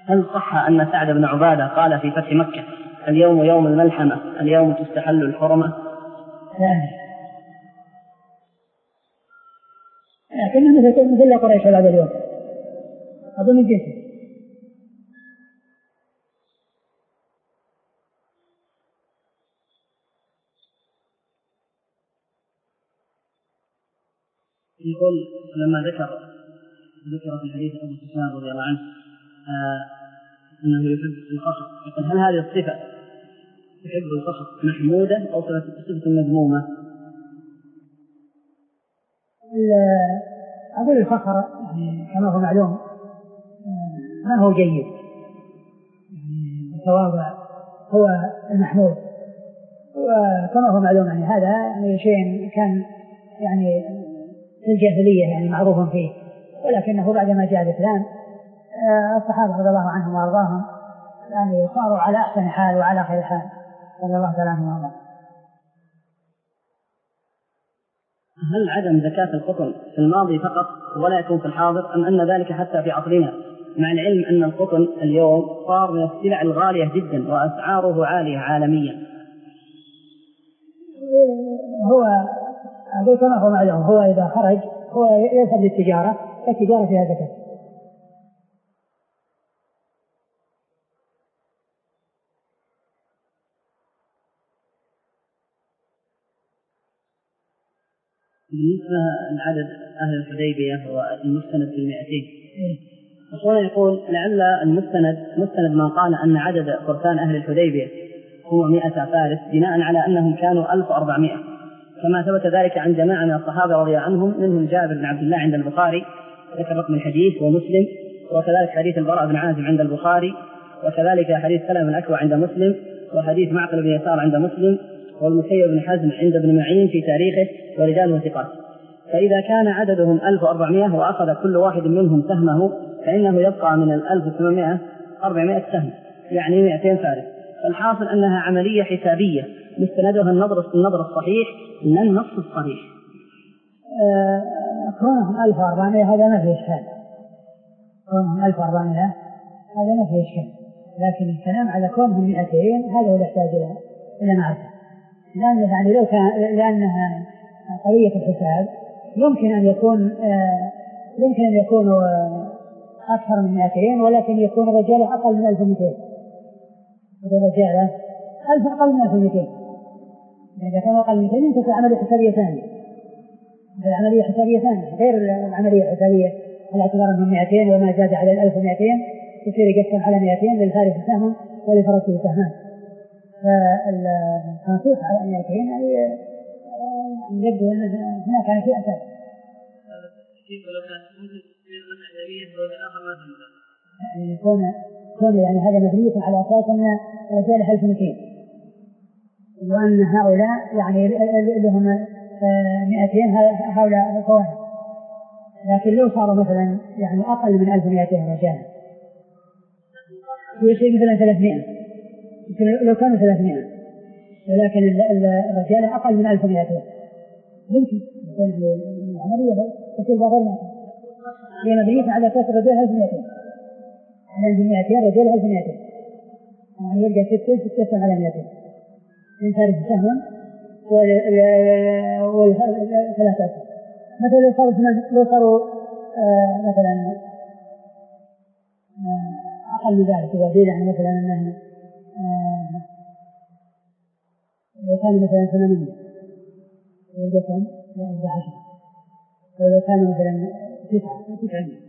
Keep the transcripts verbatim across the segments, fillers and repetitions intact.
هل صح أن سعد بن عبادة قال في فتح مكة اليوم يوم الملحمة اليوم تستحل الحرمة؟ لا، لكنه مثل مثل قريش هذا اليوم أظن الجسم. يقول لما ذكر ذكر في حديث أبو سفيان رضي الله عنه آه أنه يحب القصر، يقول هل هذه الصفة يحب القصر محمودة أو صفة مذمومة؟ أقول الفخر يعني كما هو معلوم ما هو جيد، يعني التواضع هو المحمود، وكما هو معلوم يعني هذا يعني شيء كان يعني في الجاهلية يعني معروف فيه، ولكنه بعدما جاء الإسلام الصحابة رضي الله عنهم وأرضاهم يعني صاروا على أحسن حال وعلى خير حال رضي الله تعالى عنهم وأرضاهم. هل عدم زكاة القطن في الماضي فقط ولا يكون في الحاضر، أم أن ذلك حتى في عصرنا، مع العلم أن القطن اليوم صار من السلع الغالية جدا وأسعاره عالية عالميا؟ هو أقول كما هو معلوم هو إذا خرج هو يذهب للتجارة، فالتجارة فيها زكاة. بالنسبة لعدد أهل الحديبية والمستند في المئتين، أخونا يقول لعل المستند مستند من قال أن عدد فرسان أهل الحديبية هو مئة فارس بناء على أنهم كانوا ألف وأربعمائة، كما ثبت ذلك عن جماعة من الصحابة رضي عنهم منهم جابر بن عبد الله عند البخاري ذكر رقم الحديث ومسلم، وكذلك حديث البراء بن عازب عند البخاري، وكذلك حديث سلمة الأكوع عند مسلم، وحديث معقل بن يسار عند مسلم، والمسيب بن حزم عند ابن معين في تاريخه ورجاله ثقات. فإذا كان عددهم ألف وأربعمائة وأخذ كل واحد منهم سهمه فإنه يبقى من الألف وثمانمائة أربعمائة سهم، يعني مئتين فارس. فالحاصل أنها عملية حسابية مستندها النظر النظر الصحيح لا النص الصحيح. كونهم ألف وأربعمائة هذا ما فيه إشكال، كونهم ألف وأربعمائة هذا ما فيه إشكال، لكن الكلام على كونهم مئتين هذا هو يحتاج إلى معرفة، لأن يعني لو كان لأنها قضية الحساب يمكن أن يكون آه يمكن أن يكونوا آه أكثر من مئتين، ولكن يكون رجاله أقل من ألف ومئتين، رجاله ألف أقل من ألف ومئتين. إذا كان أقل من مئتين يمكن عملية حسابية ثانية، العملية حسابية ثانية غير العملية الحسابية على اعتبار أنهم مئتين وما زاد على الألف ومئتين يصير يقسم على مئتين للفارس سهم ولفرسه سهمان. فالتنصيص على مئتين يبدو أن هناك كان في أساس. يكون كون يعني هذا مبني على أساس أن رجال ألف ومئتين وأن هؤلاء يعني لهم مئتين هؤلاء فواحد، لكن لو صاروا مثلا يعني أقل من ألف ومئتين رجال يصير مثلا ثلاثمائة، لو كانوا ثلاثمائة ولكن الرجال أقل من ألف ومئتين يمكن يكون العملية تصير غير مئتين، هي مبنية على أساس الرجال ألف ومئتين، على مئتين رجال ألف ومئتين، يعني يبقى ستة ستة على مئتين من فارس سهم والثلاثة أسهم. مثلا لو صاروا لو صاروا آه مثلا آه أقل من ذلك، إذا قيل يعني مثلا أنه آه لو كان مثلا ثمانية يبقى كم؟ يبقى عشرة. ولو كان مثلا تسعة تسعين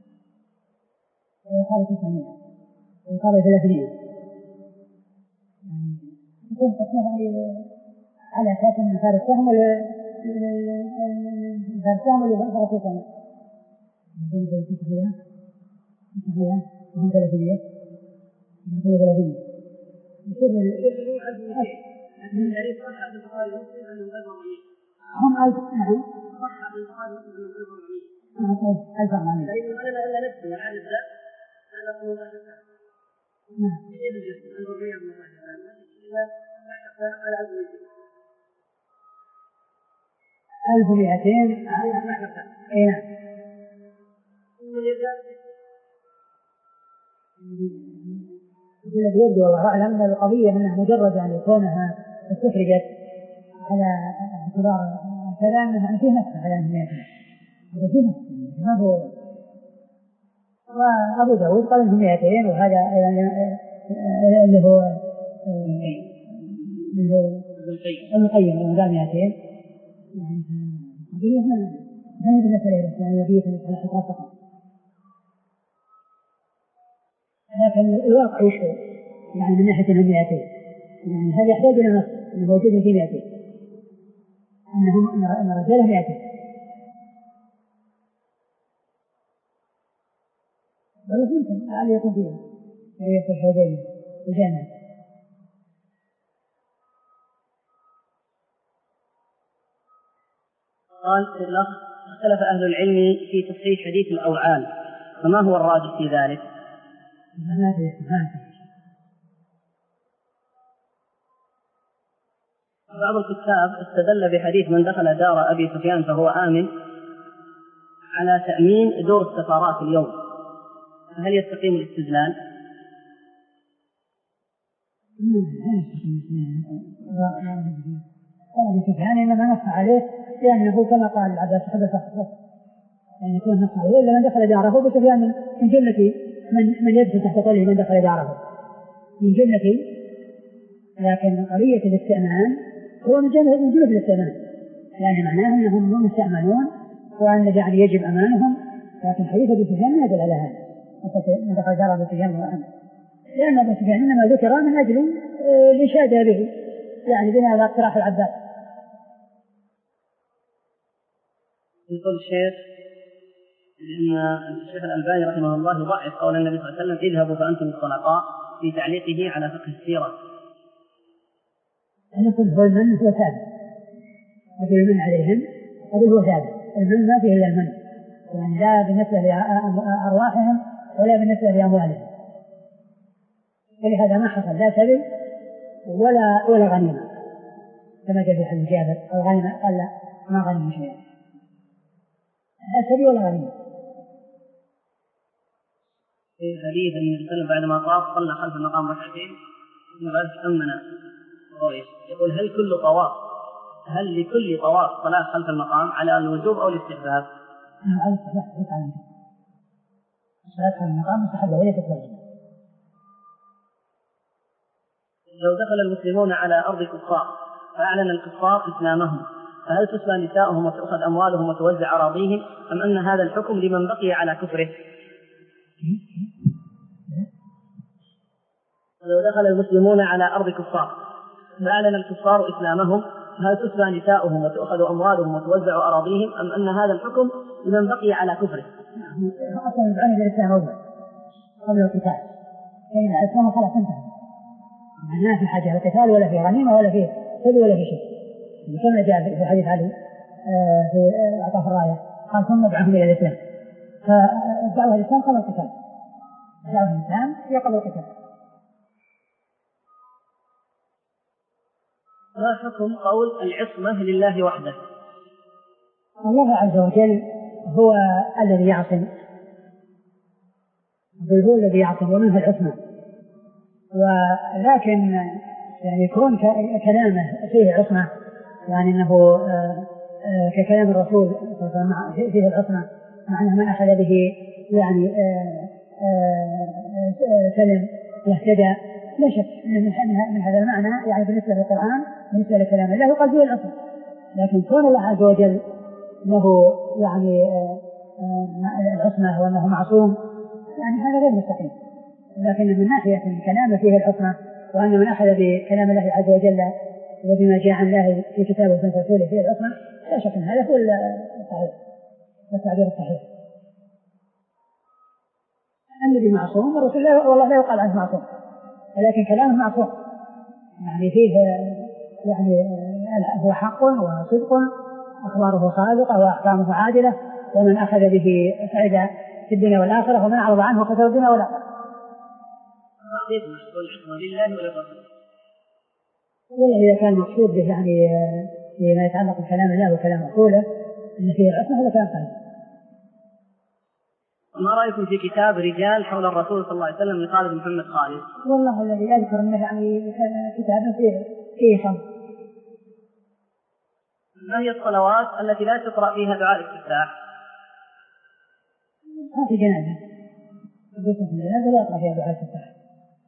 ويقال تسعمائة ويقال ثلاثمائة، يعني يكون تسمى على أساس أن صار السهم ولا صار السهم ولا صار تسعمائة يمكن تسعمائة تسعمائة وهم ثلاثمائة يمكن ثلاثمائة يصير من الحديث صح عن البخاري ومسلم أنهم ألف وأربعمائة هم ألف. نعم صح عن البخاري ومسلم أنهم ألف وأربعمائة. نعم ألف وأربعمائة. فإذا أنا إلا نفسي والعدد ذا أنا أقول الله تعالى. نعم. إيه الجزء الربيع من الله تعالى إلا نحكي على ألف ومئتين. ألف ومئتين. أي نعم. الذي يبدو والله أعلم أن القضية أنها مجرد أن يكونها استخرجت على اعتبار كذا أنها فيه نفس على المئة وفيه نفس ما هو. وأبو داود قال إنه مئتين، وهذا يعني اللي هو اللي هو المقيم اللي قال مئتين يعني قضية ما هي بالنسبة بس يعني قضية الحقيقة فقط. لكن الواقع وش يعني من ناحية أنهم مئتين يعني هذا يحتاج إلى نص أنه موجود في مئتين أنهم أن رجاله مئتين بل يمكن أن يكون فيها هي في الحديبية الجامعة. قال الأخ اختلف أهل العلم في تصحيح حديث الأوعال، فما هو الراجح في ذلك؟ بعض الكتاب استدل بحديث من دخل دار أبي سفيان فهو آمن على تأمين دور السفارات اليوم، هل يستقيم الاستدلال؟ أبي سفيان إنما نص عليه لأنه كما قال العباس حدث خطأ يعني يكون نص عليه إلا من دخل داره. أبو سفيان من جملة من من يدخل تحت قوله من دخل داره من جملة، لكن قضية الاستئمان هو من جملة من جملة الاستئمان يعني معناه أنهم مستأمنون وأن يعني يجب أمانهم. لكن حديث أبي سفيان ما يدل على هذا من دخل دار أبي سفيان وأمن، لأن أبي سفيان إنما ذكر من أجل الإشادة به يعني بناء على اقتراح العباس. يقول الشيخ لأن الشيخ الألباني رحمه الله ضعف قول النبي صلى الله عليه وسلم اذهبوا فأنتم الطلقاء في تعليقه على فقه السيرة. أنا قلت هو المن هو ثابت، أقول المن عليهم أقول هو ثابت، المن ما فيه إلا المن يعني لا بالنسبة لأرواحهم ولا بالنسبة لأموالهم، ولهذا ما حصل لا سبيل ولا ولا غنيمة كما جاء في حديث جابر الغنيمة قال لا ما غنيمة شيئا لا سبيل ولا غنيمة. في حديث النبي صلى الله عليه وسلم بعدما طاف صلى خلف المقام ركعتين ثم بعد أمن قريش. يقول هل كل طواف هل لكل طواف صلاة خلف المقام على الوجوب أو الاستحباب؟ على الاستحباب. صلاة خلف المقام مستحبة وليست واجبة. لو دخل المسلمون على أرض كفار فأعلن الكفار إسلامهم فهل تسبى نساؤهم وتأخذ أموالهم وتوزع أراضيهم أم أن هذا الحكم لمن بقي على كفره؟ لو دخل المسلمون على أرض كفار فأعلن الكفار إسلامهم هل تسبى نساؤهم وتأخذ أموالهم وتوزع أراضيهم أم أن هذا الحكم لمن بقي على كفره؟ أصلا يدعون إلى الإسلام أول قبل القتال فإن الإسلام خلاص انتهى ما في حاجة القتال ولا في غنيمة ولا في سبي ولا في شيء. كما جاء في حديث علي في عطاف الراية قال ثم ادعهم إلى الإسلام، فدعوة الإسلام قبل القتال، دعوة الإسلام هي قبل القتال. ما حكم قول العصمة لله وحده؟ الله عز وجل هو الذي يعصم، هو الذي يعصم ومنه العصمة، ولكن يعني يكون كلامه فيه عصمة يعني أنه ككلام الرسول فيه العصمة معناه من أخذ به يعني سلم يهتدى لا شك من هذا المعنى يعني بالنسبة للقرآن بالنسبة لكلام الله وقد فيه العصمة. لكن كون الله عز وجل له يعني العصمة وأنه معصوم يعني هذا غير مستقيم. لكن من ناحية كلامه فيه العصمة وأن من أخذ بكلام الله عز وجل وبما جاء عن الله في كتابه وسنة رسوله فيه العصمة لا شك أن هذا هو الصحيح والتعبير الصحيح. الذي معصوم ورسول الله والله لا يقال عنه معصوم ولكن كلامه معصوم يعني فيه يعني هو حق وصدق أخباره صادقة وأحكامه عادلة ومن أخذ به سعد في الدنيا والآخرة ومن أعرض عنه خسر الدنيا والآخرة. والله إذا كان مقصود به يعني فيما يتعلق بكلام الله وكلام رسوله أن فيه العصمة هذا كلام صحيح. ما رأيكم في كتاب رجال حول الرسول صلى الله عليه وسلم لخالد محمد خالد؟ والله الذي أذكر أنه يعني كتابه فيه فيه خمس. ما هي الصلوات التي لا تقرأ فيها دعاء الاستفتاح؟ ما في جنازة، قصة الجنازة لا يقرأ فيها دعاء الاستفتاح.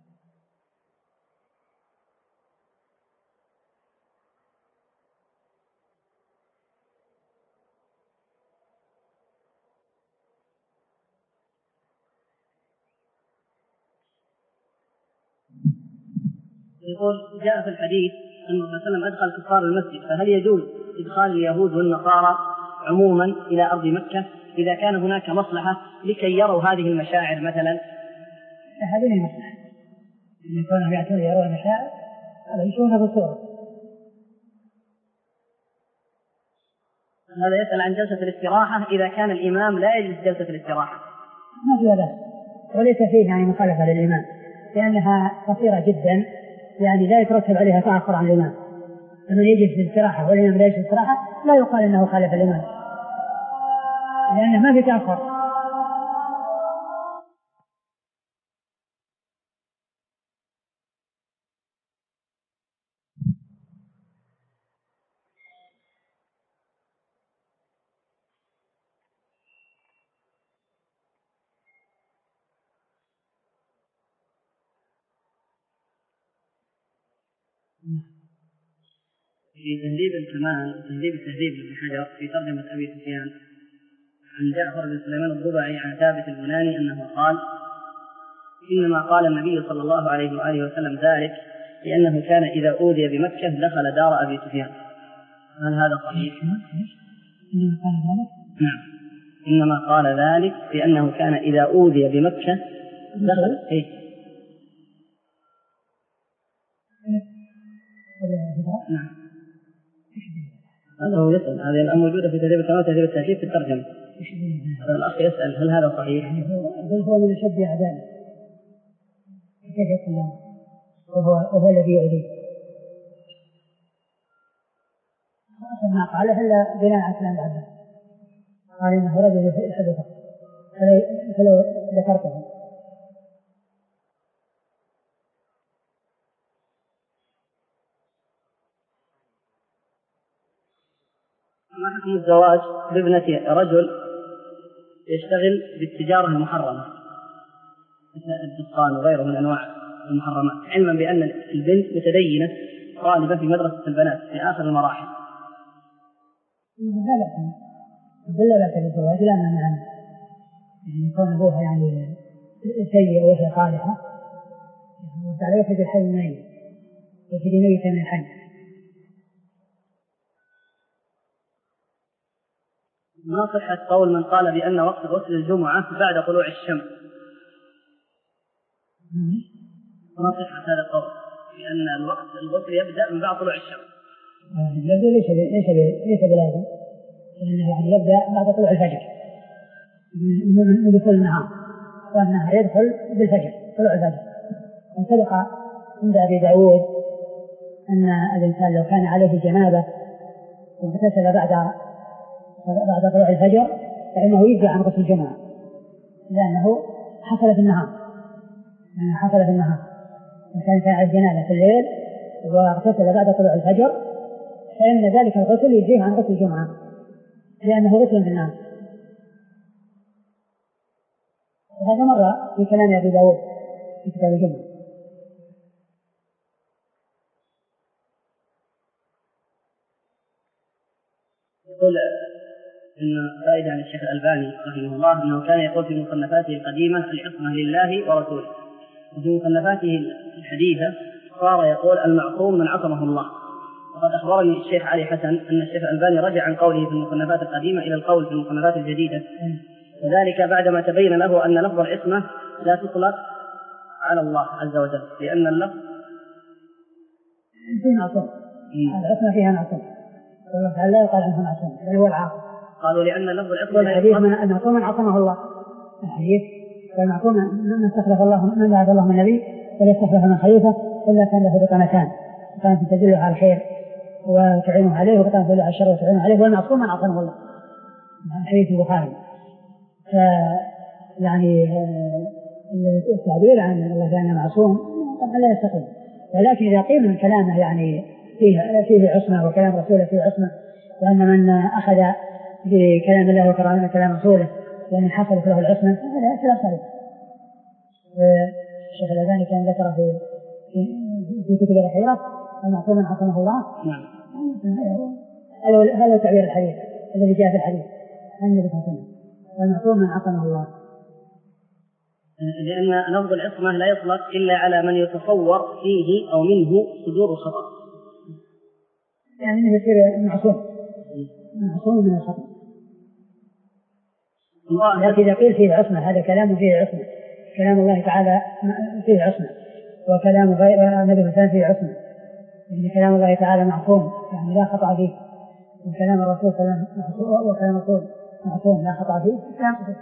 يقول جاء في الحديث أن الرسول صلى الله عليه وسلم أدخل كفار المسجد، فهل يجوز إدخال اليهود والنصارى عموما إلى أرض مكة إذا كان هناك مصلحة لكي يروا هذه المشاعر مثلا؟ هذه المصلحة إن يكونوا يأتون يروا المشاعر هذا يشوفونها بالصورة. هذا يسأل عن جلسة الاستراحة إذا كان الإمام لا يجلس جلسة الاستراحة. ما في هذا، وليس فيه يعني مخالفة للإمام لأنها قصيرة جدا، يعني لا يترتب عليها تأخر عن الإمام. لمن يجلس في الاستراحة والإمام لا يجلس في الاستراحة لا يقال أنه خالف الإمام لأنه ما في تأخر. في تهذيب الكمال تهذيب التهذيب لابن حجر في ترجمة أبي سفيان عن جعفر بن سليمان الضبعي عن ثابت البناني أنه قال: إنما قال النبي صلى الله عليه وآله وسلم ذلك لأنه كان إذا أوذي بمكة دخل دار أبي سفيان. هل هذا صحيح؟ إنما قال ذلك؟ نعم، إنما قال ذلك لأنه كان إذا أوذي بمكة دخل إيه؟ نعم، هذا هو يسأل. هذه الآن موجودة في تهذيب الكمال وتهذيب التهذيب في الترجمة. هذا الأخ يسأل هل هذا صحيح؟ بل هو من أشد أعدائه، كيف يقول له وهو وهو الذي يؤذيه؟ ما قاله إلا بناء على كلام العباس، قال إنه رجل يحب الفقر فلو ذكرته. ما حكم الزواج بابنة رجل يشتغل بالتجارة المحرمة مثل الدخان وغيره من أنواع المحرمات، علما بأن البنت متدينة طالبة في مدرسة البنات في آخر المراحل؟ لا بأس بلا بأس للزواج، لا مانع عنه، يعني يكون أبوها يعني سيء وهي صالحة وتعالى يفيد الحي الميت يفيد ميتا من الحي. ما صحة قول من قال بأن وقت غسل الجمعة بعد طلوع الشمس؟ ما صحة هذا القول بأن الوقت الغسل يبدأ من بعد طلوع الشمس؟ ليس ليس ليس بلازم، لأنه يعني يبدأ بعد طلوع الفجر من دخول النهار، والنهار يدخل بالفجر طلوع الفجر. وسبق عند أبي داود أن الإنسان لو كان عليه جنابة واغتسل بعد بعد طلوع الفجر فإنه يجزى عن غسل الجمعة لأنه حصل في النهار، يعني حصل في النهار. وكان كان على الجنابة في الليل واغتسل بعد طلوع الفجر فإن ذلك الغسل يجزيه عن غسل الجمعة لأنه غسل في النهار. وهذا مرة في كلام أبي داود في كتاب الجمعة. يقول إن فائدة عن الشيخ الألباني رحمه الله أنه كان يقول في مصنفاته القديمة العصمة لله ورسوله، وفي مصنفاته الحديثة صار يقول المعصوم من عصمه الله. وقد أخبرني الشيخ علي حسن أن الشيخ الألباني رجع عن قوله في المصنفات القديمة إلى القول في المصنفات الجديدة، وذلك بعدما تبين له أن لفظ العصمة لا تطلق على الله عز وجل لأن اللفظ فيه معصوم، العصمة فيها معصوم والله تعالى لا يقال عنه معصوم بل هو العاصم. قالوا لأن لفظ العصمة الحديث من المعصوم من عصمه الله، الحديث والمعصوم من استخلف الله من بعد الله من نبي ولا استخلف من خليفة إلا كان له بطانتان، كانت تدل على الخير وتعينه عليه وكانت تدل على الشر وتعينه عليه، والمعصوم من عصمه الله. حديث البخاري. يعني التعبير عن الله كان معصوم طبعا لا يستقيم، ولكن إذا قيل من كلامه يعني فيه فيه عصمة وكلام رسوله فيه عصمة، وأن من أخذ بكلام الله وكلام كلام رسوله يعني حصلت له العصمة هذا كلام صحيح. الشيخ الألباني كان ذكر في في, في كتب الأخيرة المعصوم من حكمه الله. نعم. هذا هذا تعبير الحديث الذي جاء في الحديث عن النبي صلى الله عليه وسلم والمعصوم من حكمه الله. لأن لفظ العصمة لا يطلق إلا على من يتصور فيه أو منه صدور الخطأ، يعني انه يصير معصوم معصوم من الخطأ. لكن إذا قيل فيه عصمة هذا كلام فيه عصمة، كلام الله تعالى فيه عصمة وكلام غير النبي صلى الله عليه وسلم فيه عصمة، يعني كلام الله تعالى معصوم يعني لا خطأ فيه، وكلام الرسول صلى الله عليه وسلم وكلام الرسول معصوم لا خطأ فيه كلام صحيح.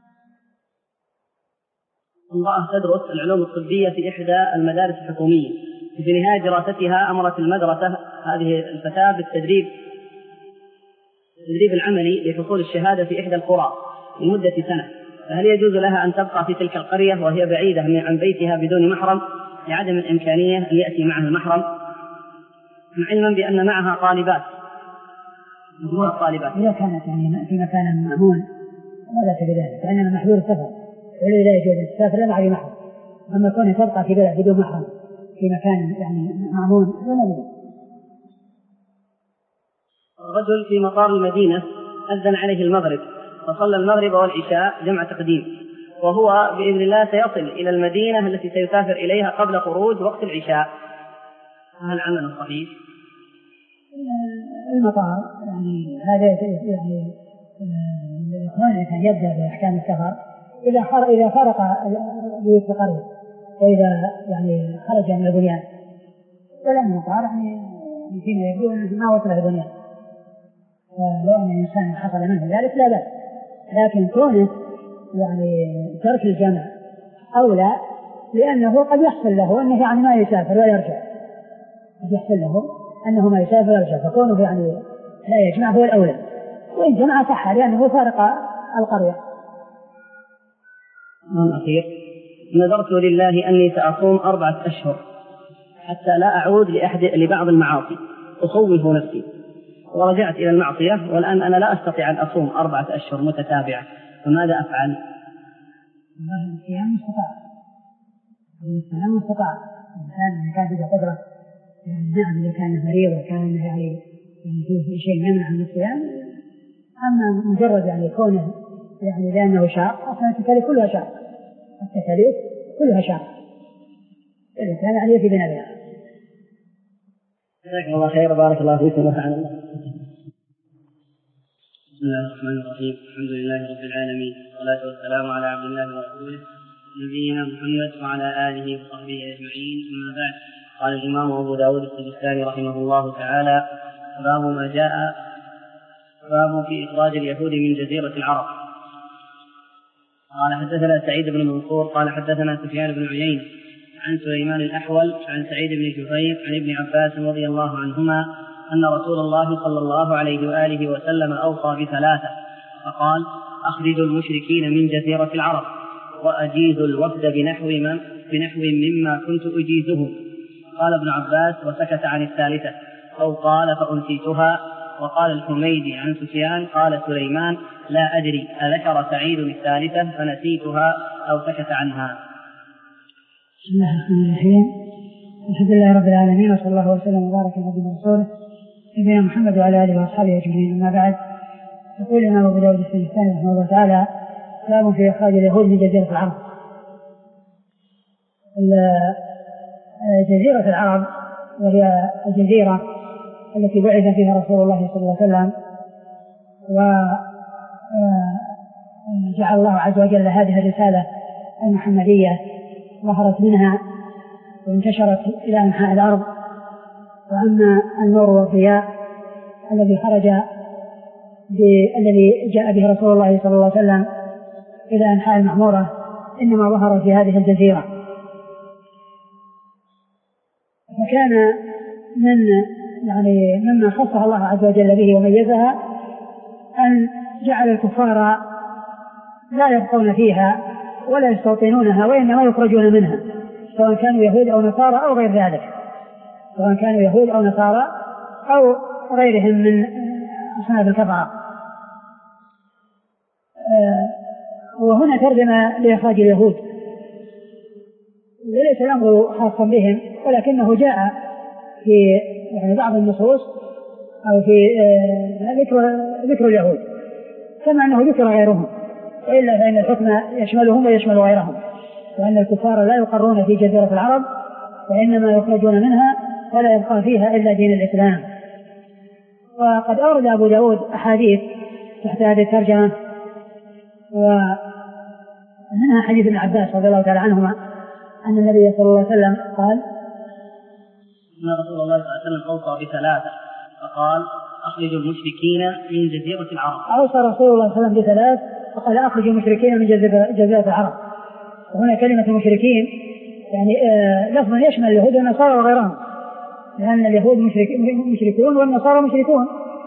امرأة تدرس العلوم الطبية في إحدى المدارس الحكومية، في نهاية دراستها أمرت المدرسة هذه الفتاة بالتدريب التدريب العملي لحصول الشهادة في إحدى القرى لمدة سنة، فهل يجوز لها أن تبقى في تلك القرية وهي بعيدة عن بيتها بدون محرم لعدم الإمكانية أن يأتي معها المحرم، مع علما بأن معها طالبات مجموعة طالبات؟ إذا كانت يعني في مكان مأمون ولا بذلك فإنما محذور السفر، ولذا لا يجوز السفر إلا مع محرم، أما كونها تبقى في بلد بدون محرم في مكان يعني مأمون ولا بذلك. رجل في مطار المدينة أذن عليه المغرب فصلى المغرب والعشاء جمع تقديم، وهو بإذن الله سيصل إلى المدينة التي سيسافر إليها قبل خروج وقت العشاء، هل عمله صحيح؟ المطار يعني هذا يعني الإخوان كان يبدأ بأحكام السفر إذا خرج إذا فرق بيت القرية، وإذا يعني خرج من البنيان ولا من المطار يعني فيما يبدو أنه ما وصل إلى البنيان، لو أن الإنسان حصل منه ذلك لا بأس، لكن كونه يعني ترك الجمع أولى، لأنه قد يحصل له أنه يعني ما يسافر ويرجع، قد يحصل له أنه ما يسافر ويرجع، فكونه يعني لا يجمع هو الأولى، وإن جمع صح لأنه فارق القرية. الأخير نذرت لله أني سأصوم أربعة أشهر حتى لا أعود لأحد لبعض المعاصي أخوف نفسي، ورجعت إلى المعصية والآن أنا لا أستطيع أن أصوم أربعة أشهر متتابعة، فماذا أفعل؟ والله الصيام مستطاع، الصيام مستطاع، الإنسان كان عنده قدرة نعم إذا كان مريض وكان يعني في شيء يمنع من الصيام، أما مجرد يعني كونه يعني لأنه شاق، أصلا التكاليف كلها شاق، التكاليف كلها شاق، الإنسان يعني يفي بنفسه. جزاكم الله خير وبارك الله فيكم ونفعنا الله. بسم الله الرحمن الرحيم، الحمد لله رب العالمين، والصلاة والسلام على عبد الله ورسوله نبينا محمد وعلى آله وصحبه أجمعين، أما بعد. قال الإمام أبو داود السجستاني رحمه الله تعالى: باب ما جاء باب في إخراج اليهود من جزيرة العرب. قال حدثنا سعيد بن منصور قال حدثنا سفيان بن عيينة عن سليمان الأحول عن سعيد بن جبير عن ابن عباس رضي الله عنهما أن رسول الله صلى الله عليه وآله وسلم أوصى بثلاثة فقال: أخرجوا المشركين من جزيرة العرب وأجيزوا الوفد بنحو, من بنحو مما كنت أجيزهم. قال ابن عباس: وسكت عن الثالثة، أو قال فأنسيتها. وقال الحميدي عن سفيان قال سليمان: لا أدري أذكر سعيد الثالثة فنسيتها أو سكت عنها. بسم الله الرحمن الرحيم، الحمد لله رب العالمين، وصلى الله وسلم وبارك على نبينا ورسوله نبينا محمد وعلى آله وأصحابه أجمعين، أما بعد. يقول الإمام أبو داود السجستاني رحمه الله تعالى: باب في إخراج اليهود من جزيرة العرب. جزيرة العرب وهي الجزيرة التي بعث فيها رسول الله صلى الله عليه وسلم، وجعل الله عز وجل هذه الرسالة المحمدية ظهرت منها وانتشرت إلى أنحاء الأرض. وأما النور والضياء الذي خرج الذي جاء به رسول الله صلى الله عليه وسلم إلى أنحاء المعمورة إنما ظهر في هذه الجزيرة. فكان من يعني مما خصها الله عز وجل به وميزها أن جعل الكفار لا يبقون فيها ولا يستوطنونها وإنما يخرجون منها، سواء كانوا يهود أو نصارى أو غير ذلك، سواء كانوا يهود أو نصارى أو غيرهم من أصناف الكفرة. وهنا ترجمة لإخراج اليهود، وليس الأمر خاصا بهم، ولكنه جاء في يعني بعض النصوص أو في ذكر ذكر اليهود كما أنه ذكر غيرهم، وإلا فإن الحكم يشملهم ويشمل غيرهم، وأن الكفار لا يقرون في جزيرة العرب وإنما يخرجون منها ولا يبقى فيها إلا دين الإسلام. وقد أورد أبو داود أحاديث تحت هذه الترجمة، ومنها حديث ابن عباس رضي الله تعالى عنهما أن النبي صلى الله عليه وسلم قال أن رسول الله صلى الله عليه وسلم أوصى بثلاثة فقال أخرجوا المشركين من جزيرة العرب. أوصى رسول الله صلى الله عليه وسلم بثلاث فقال أخرجوا المشركين من جزيرة العرب. وهنا كلمة المشركين يعني آه لفظ يشمل اليهود والنصارى وغيرهم، لأن اليهود مشركون والنصارى مشركون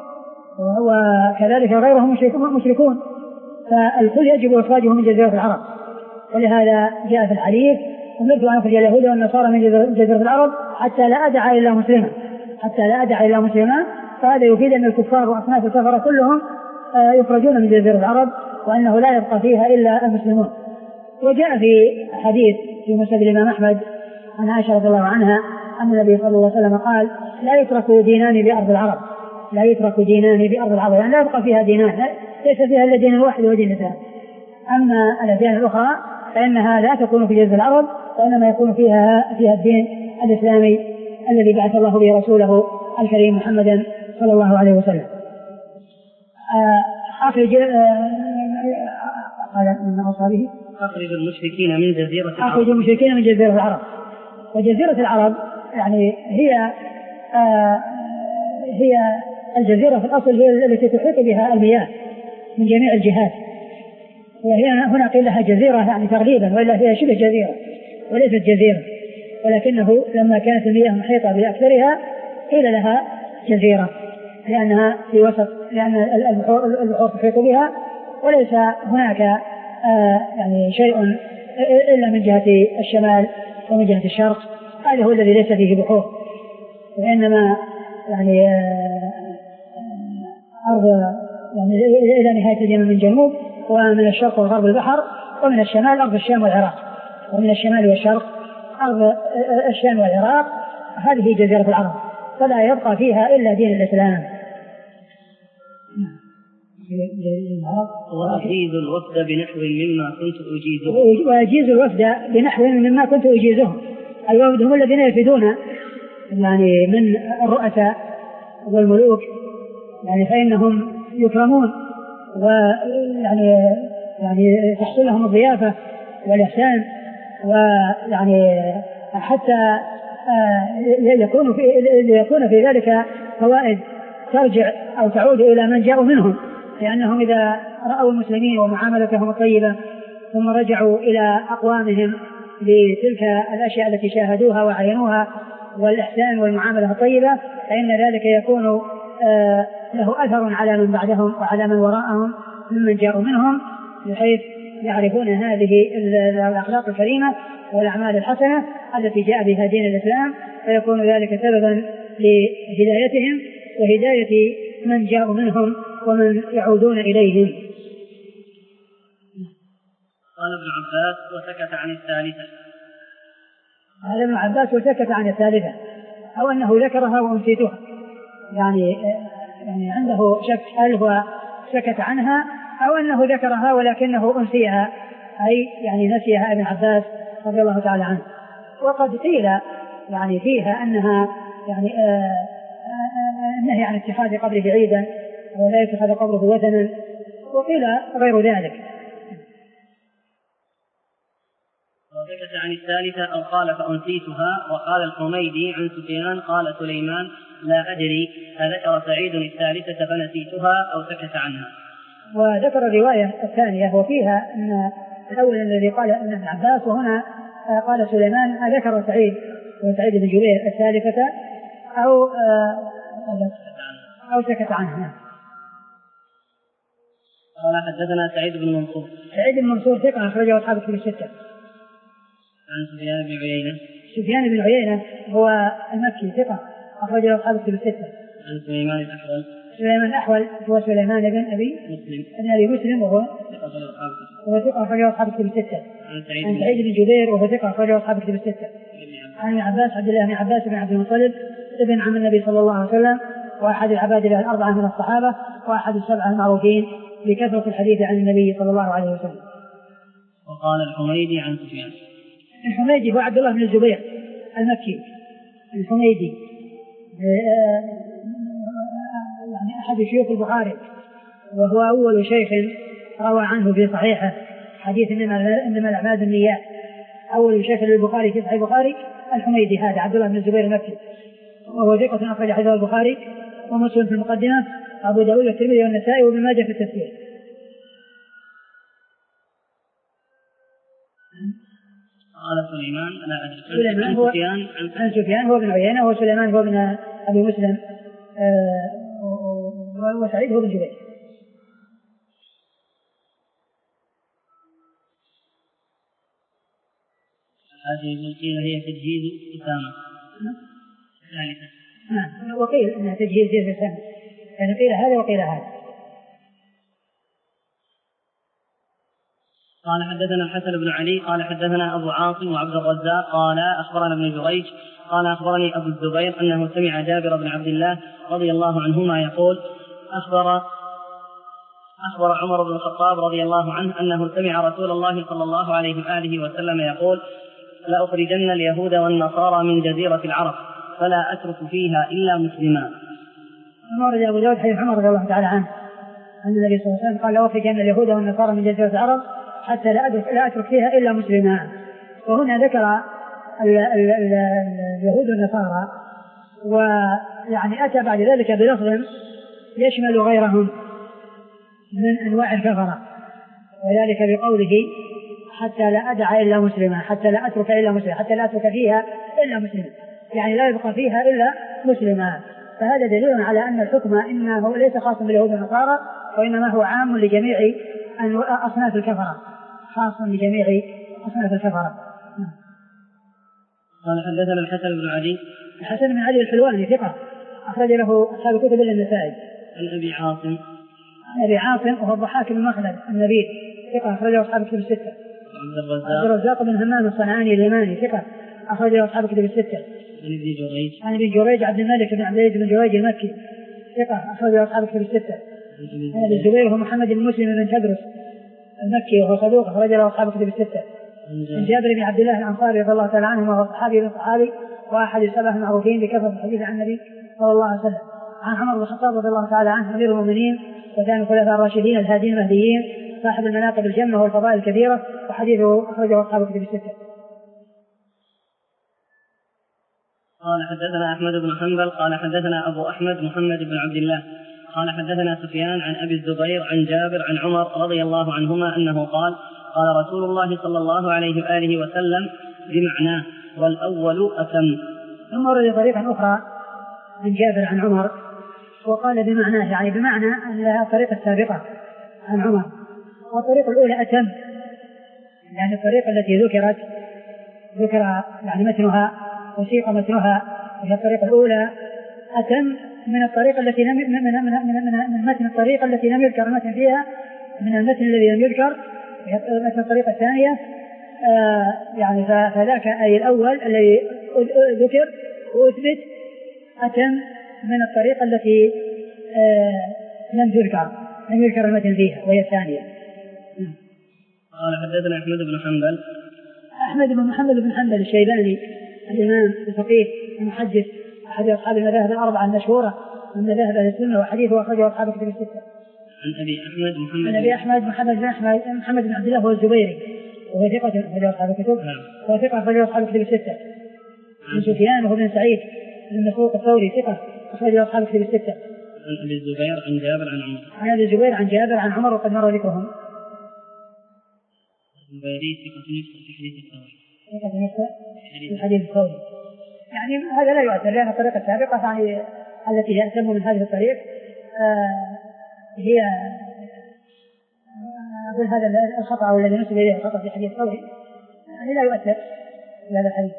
وكذلك غيرهم مشركون، فالكل يجب إخراجه من جزيرة العرب. ولهذا جاء في الحديث أمرت أن أخرج اليهود والنصارى من جزيرة العرب حتى لا أدع إلا مسلما حتى لا أدع إلا مسلما. فهذا يفيد أن الكفار وأصناف الكفرة كلهم يخرجون من جزيرة العرب وأنه لا يبقى فيها إلا المسلمون. وجاء في حديث في مسند الإمام أحمد عن عائشة رضي الله عنها أن النبي صلى الله عليه وسلم قال لا يترك دينان بأرض العرب لا يترك دينان بأرض العرب يعني لا يبقى فيها دينان، ليس فيها إلا دين الواحد ودين الإسلام. أما الأديان الأخرى فإنها لا تكون في جزيرة العرب وإنما يكون فيها فيها الدين الإسلامي الذي بعث الله به رسوله الكريم محمدا صلى الله عليه وسلم. أخرج قال من أصحابه أخرج المشركين من جزيرة العرب أخرج المشركين من جزيرة العرب. وجزيرة العرب يعني هي آه هي الجزيرة في الأصل هي التي تحيط بها المياه من جميع الجهات، وهي هنا قيل لها جزيرة يعني تغليبا، وإلا هي شبه جزيرة وليست جزيرة، ولكنه لما كانت المياه محيطة بأكثرها قيل لها جزيرة لأنها في وسط، لأن البحور تحيط بها وليس هناك آه يعني شيء إلا من جهة الشمال ومن جهة الشرق، هذا هو الذي ليس فيه بحور، وإنما يعني أرض يعني إلى نهاية اليمن من جنوب، ومن الشرق وغرب البحر، ومن الشمال أرض الشام والعراق، ومن الشمال والشرق أرض الشام والعراق. هذه جزيرة العرب فلا يبقى فيها إلا دين الإسلام. وأجيز الوفد بنحو مما كنت أجيزه وأجيز الوفد بنحو مما كنت أجيزه. الوفد هم الذين يفيدون يعني من الرؤساء والملوك، يعني فإنهم يكرمون ويعني يعني تحصل لهم الضيافة والإحسان، ويعني حتى يكون في يكون في ذلك فوائد ترجع أو تعود إلى من جاءوا منهم، لأنهم إذا رأوا المسلمين ومعاملتهم الطيبة ثم رجعوا إلى أقوامهم بتلك الأشياء التي شاهدوها وعينوها والإحسان والمعاملة الطيبة، فإن ذلك يكون آه له أثر على من بعدهم وعلى من وراءهم ممن جاءوا منهم، بحيث يعرفون هذه الأخلاق الكريمة والأعمال الحسنة التي جاء بها دين الإسلام، فيكون ذلك سببا لهدايتهم وهداية من جاءوا منهم ومن يعودون إليهم. قال ابن عباس وسكت عن الثالثة. قال ابن عباس وسكت عن الثالثة، أو أنه ذكرها وأنسيتها، يعني يعني عنده شك هل هو سكت عنها أو أنه ذكرها ولكنه أنسيها، أي يعني نسيها ابن عباس رضي الله تعالى عنه. وقد قيل يعني فيها أنها يعني النهي عن اتخاذ قبره عيدا ولا يتخذ قبره وثنا، وقيل غير ذلك. وسكت عن الثالثة أو قال فأنسيتها. وقال الحميدي عن سفيان قال سليمان لا أدري أذكر سعيد الثالثة فنسيتها أو سكت عنها. وذكر الرواية الثانية وفيها أن الأول الذي قال أن ابن عباس، وهنا قال سليمان ذكر سعيد وسعيد بن جبير الثالثة أو أو سكت عنها. قال حدثنا سعيد بن منصور. سعيد بن منصور ثقة أخرجه أصحاب الكتب الستة. عن سفيان بن عيينة. سفيان بن عيينة هو المكي ثقة أخرجه أصحاب الكتب الستة. عن سليمان الأحول. سليمان الأحول هو سليمان بن أبي مسلم. بن أبي مسلم وهو هو ثقة أخرجه أصحاب الكتب الستة. عن سعيد بن جبير وهو ثقة أخرجه أصحاب الكتب الستة. عن عباس عبد الله بن عباس بن عبد المطلب ابن عم النبي صلى الله عليه وسلم وأحد العباد له الأربعة من الصحابة وأحد السبعة المعروفين بكثرة الحديث عن النبي صلى الله عليه وسلم. وقال الحميدي عن سفيان. الحميدي هو عبد الله بن الزبير المكي. الحميدي يعني أحد شيوخ البخاري وهو أول شيخ روى عنه في صحيحه حديث إنما إنما الأعمال بالنيات. أول شيخ للبخاري في صحيح البخاري الحميدي هذا عبد الله بن الزبير المكي وهو ثقة أخرج حديث البخاري ومسلم في المقدمة أبو داود والترمذي والنسائي وابن ماجه في التفسير. قال سليمان لا أدري. سليمان هو سفيان عن سفيان هو بن عيينة وسليمان هو بن أبي مسلم وسعيد هو بن جبير. هذه قيل هي تجهيز أسامة الثالثة. نعم وقيل أنها تجهيز أسامة يعني قيل هذا وقيل هذا. قال حدثنا الحسن بن علي قال حدثنا أبو عاصم وعبد الرزاق قال أخبرنا ابن جريج قال أخبرني أبو الزبير أنه سمع جابر بن عبد الله رضي الله عنهما يقول أخبر أخبر عمر بن الخطاب رضي الله عنه أنه سمع رسول الله صلى الله عليه وآله وسلم يقول لأخرجن اليهود والنصارى من جزيرة العرب فلا أترك فيها إلا مسلما. ورد أبو داود حديث عمر رضي الله تعالى عنه أن النبي صلى الله عليه وسلم قال لأخرجن اليهود والنصارى من جزيرة العرب حتى لا أترك, لا أترك فيها إلا مسلما. وهنا ذكر ال ال ال اليهود والنصارى ويعني أتى بعد ذلك بلفظ يشمل غيرهم من أنواع الكفرة وذلك بقوله حتى لا أدع إلا مسلما حتى لا أترك إلا مسلما حتى لا أترك فيها إلا مسلما يعني لا يبقى فيها إلا مسلما. فهذا دليل على أن الحكم إنه ليس خاصا باليهود والنصارى وإنما هو عام لجميع أصناف الكفرة خاص لجميع أصناف الكفرة. قال حدثنا الحسن بن علي. الحسن بن علي الحلواني ثقة أخرج له أصحاب الكتب إلا النسائي. عن أبي عاصم. أبي عاصم وهو الضحاك بن مخلد النبيل ثقة أخرجه أصحاب الكتب الستة. عبد الرزاق. عبد الرزاق بن همام الصنعاني اليماني ثقة أخرجه أصحاب الكتب الستة. عن ابن جريج. عن ابن جريج عبد الملك بن عبد العزيز بن جريج المكي ثقة أخرجه أصحاب الكتب الستة. عن ابن الزبير هو محمد بن مسلم بن تدرس المكي وهو صدوق أخرج له أصحاب الكتب الستة. عن جابر بن عبد الله الأنصاري رضي الله تعالى عنه وهو صحابي من صحابي وأحد السبعة المعروفين بكثرة الحديث عن النبي صلى الله عليه وسلم. عن عمر بن الخطاب رضي الله تعالى عنه أمير المؤمنين وكان الخلفاء الراشدين الهادين المهديين صاحب المناقب الجمة والفضائل الكثيرة وحديثه أخرجه أصحاب الكتب الستة. قال حدثنا أحمد بن حنبل قال حدثنا أبو أحمد محمد بن عبد الله قال حدثنا سفيان عن أبي الزبير عن جابر عن عمر رضي الله عنهما أنه قال قال رسول الله صلى الله عليه وآله وسلم بمعناه والأول أتم. ثم ورد طريقا أخرى عن جابر عن عمر وقال بمعناه يعني بمعنى الطريقة السابقة عن عمر والطريقة الأولى أتم يعني الطريقة التي ذكرت ذكر يعني متنها وسيق متنها وهي الطريقة الأولى أتم من الطريقة التي لم من من من من, من متن الطريقة التي لم يذكر المتن فيها من المتن الذي لم يذكر متن الطريقة الثانية آه يعني فذاك أي الأول الذي ذكر وأثبت أتم من الطريقة التي آه لم تذكر لم يذكر المتن فيها وهي الثانية. قال حدثنا أحمد بن حنبل. أحمد بن محمد بن حنبل الشيباني الإمام الفقيه المحدث أحد أصحاب المذاهب الأربعة المشهورة من مذاهب أهل السنة وحديثه أخرجه أصحاب الكتب الستة. عن أبي أحمد محمد. عن أبي أحمد محمد بن أحمد محمد بن عبد الله هو الزبيري وهو ثقة أخرجه أصحاب الكتب. هو ثقة أخرجه أصحاب الكتب الستة. عن سفيان وهو بن سعيد بن مسروق الثوري ثقة أخرجه أصحاب الكتب الستة. عن أبي الزبير عن جابر عن عمر. عن أبي الزبير عن جابر عن عمر وقد مر ذكرهم. الزبيري ثقة في حديث الثوري. ثقة في الحديث الثوري. يعني هذا لا يؤثر لأن الطريقة السابقة يعني التي هي أتم من هذه الطريق آه هي أقول هذا الخطأ الذي نسب إليه الخطأ في حديث ثوري يعني لا يؤثر في هذا الحديث.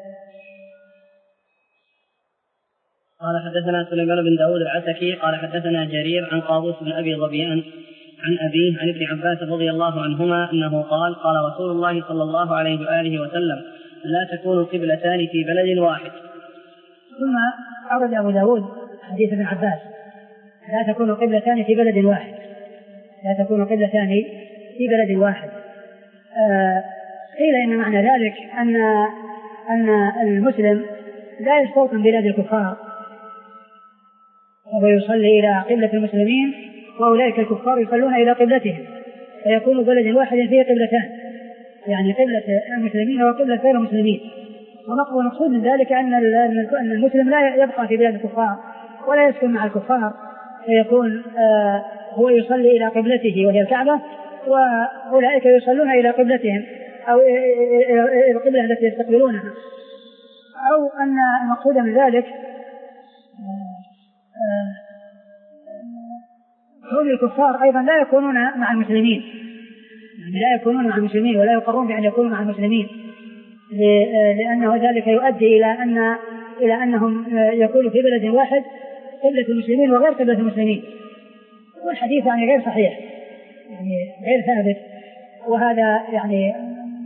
قال حدثنا سليمان بن داود العتكي قال حدثنا جرير عن قابوس بن أبي ظبيان عن أبيه عن ابن عباس رضي الله عنهما أنه قال قال رسول الله صلى الله عليه وآله وسلم لا تكون قبلتان في بلد واحد. ثم أورد أبو داود حديث ابن عباس لا تكون قبلتان في بلد واحد لا تكون قبلتان في بلد واحد. آه قيل إن معنى ذلك أن أن المسلم لا يستوطن بلاد الكفار ويصلي إلى قبلة المسلمين وأولئك الكفار يصلون إلى قبلتهم فيكون بلد واحد فيه قبلتان يعني قبلة المسلمين وقبلة غير المسلمين. ونقصد من ذلك أن المسلم لا يبقى في بلاد الكفار ولا يسكن مع الكفار فيكون آه هو يصلي إلى قبلته وهي الكعبة وأولئك يصلون إلى قبلتهم أو إلى القبلة التي يستقبلونها. أو أن المقصود من ذلك كون الكفار أيضا لا يكونون مع المسلمين يعني لا يكونون مع المسلمين ولا يقرون بأن يكونوا مع المسلمين لأنه ذلك يؤدي إلى أن إلى أنهم يكونوا في بلد واحد قبلة المسلمين وغير قبلة المسلمين والحديث يعني غير صحيح يعني غير ثابت. وهذا يعني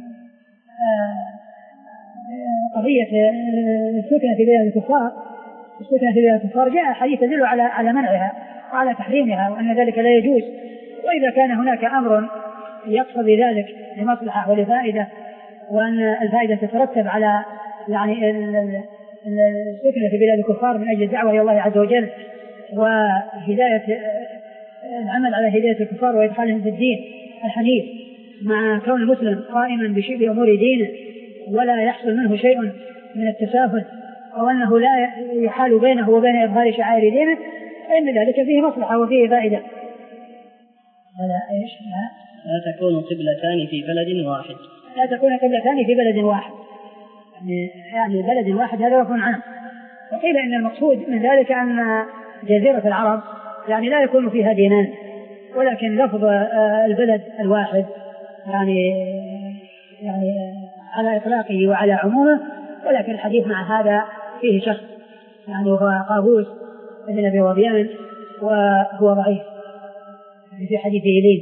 قضية السكنة في بلاد الكفار السكنة في بلاد الكفار جاء حديث يدل على على منعها وعلى تحريمها وأن ذلك لا يجوز. وإذا كان هناك أمر يقتضي ذلك لمصلحة ولفائدة وأن الفائدة تترتب على يعني السكنة في بلاد الكفار من أجل الدعوة إلى الله عز وجل وهداية العمل على هداية الكفار وإدخالهم في الدين الحنيف مع كون المسلم قائما بشبه أمور دينه ولا يحصل منه شيء من التساهل أو أنه لا يحال بينه وبين إظهار شعائر دينه فإن ذلك فيه مصلحة وفيه فائدة. لا إيش لا لا تكون قبلتان في بلد واحد لا تكون قبلتان في بلد واحد يعني, يعني بلد واحد هذا وفن عام. وقيل إن المقصود من ذلك أن جزيرة العرب يعني لا يكون فيها دينان ولكن لفظ البلد الواحد يعني يعني على إطلاقه وعلى عمومه ولكن الحديث مع هذا فيه شخص يعني هو قابوس بن أبي ظبيان وهو ضعيف في حديثه لين.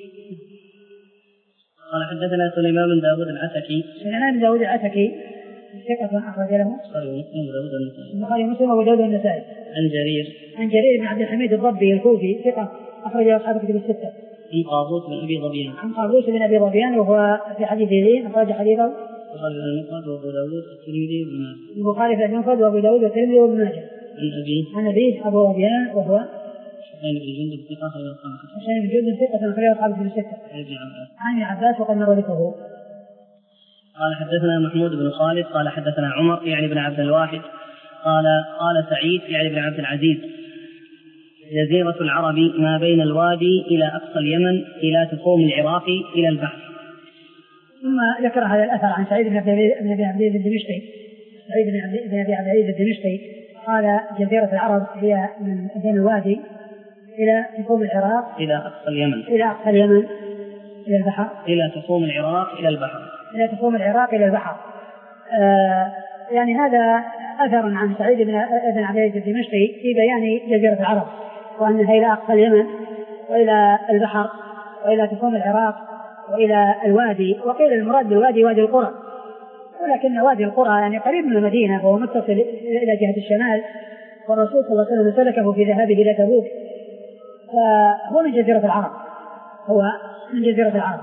قال حدثنا سليمان بن داود العتكي سليمان بن داود العتكي ثقة أخرج له البخاري ومسلم وأبو داود والنسائي. عن جرير عن جرير بن عبد الحميد الضبي الكوفي ثقة أخرج له أصحاب الكتب الستة. عن قابوس بن أبي ظبيان عن قابوس بن أبي ظبيان وهو في حديثه لين أخرج حديثه البخاري في المفرد وأبو داود والترمذي وابن ماجه. البخاري في المفرد وأبو داود والترمذي وابن ماجه. عن أبيه عن أبيه أبو ظبيان وهو حسين بن جندب ثقة أخرج الخمسة. حسين بن جندب ثقة أخرج أصحاب الكتب الستة. عن ابن عباس وقد مر ذكره. قال حدثنا محمود بن خالد قال حدثنا عمر يعني بن عبد الواحد قال قال سعيد يعني بن عبد العزيز جزيرة العرب ما بين الوادي إلى أقصى اليمن إلى تقوم العراق إلى البحر. ثم ذكر هذا الأثر عن سعيد بن أبي عبد العزيز الدمشقي سعيد بن أبي عبد العزيز الدمشقي قال جزيرة العرب هي من بين الوادي إلى تقوم العراق إلى أقصى اليمن إلى أقصى اليمن إلى البحر إلى تقوم العراق إلى البحر إلى تقوم العراق إلى البحر. آه يعني هذا أثر عن سعيد بن عبد العزيز الدمشقي في بيان جزيرة العرب وأنها إلى أقصى اليمن وإلى البحر وإلى تقوم العراق وإلى الوادي. وقيل المراد بالوادي وادي القرى ولكن وادي القرى يعني قريب من المدينة وهو متصل إلى جهة الشمال والرسول صلى الله عليه وسلم سلكه في ذهابه إلى تبوك فهو من جزيرة العرب هو من جزيرة العرب.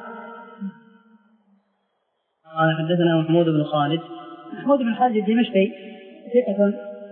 قال حدثنا محمود بن خالد محمود بن خالد الدمشقي ثقة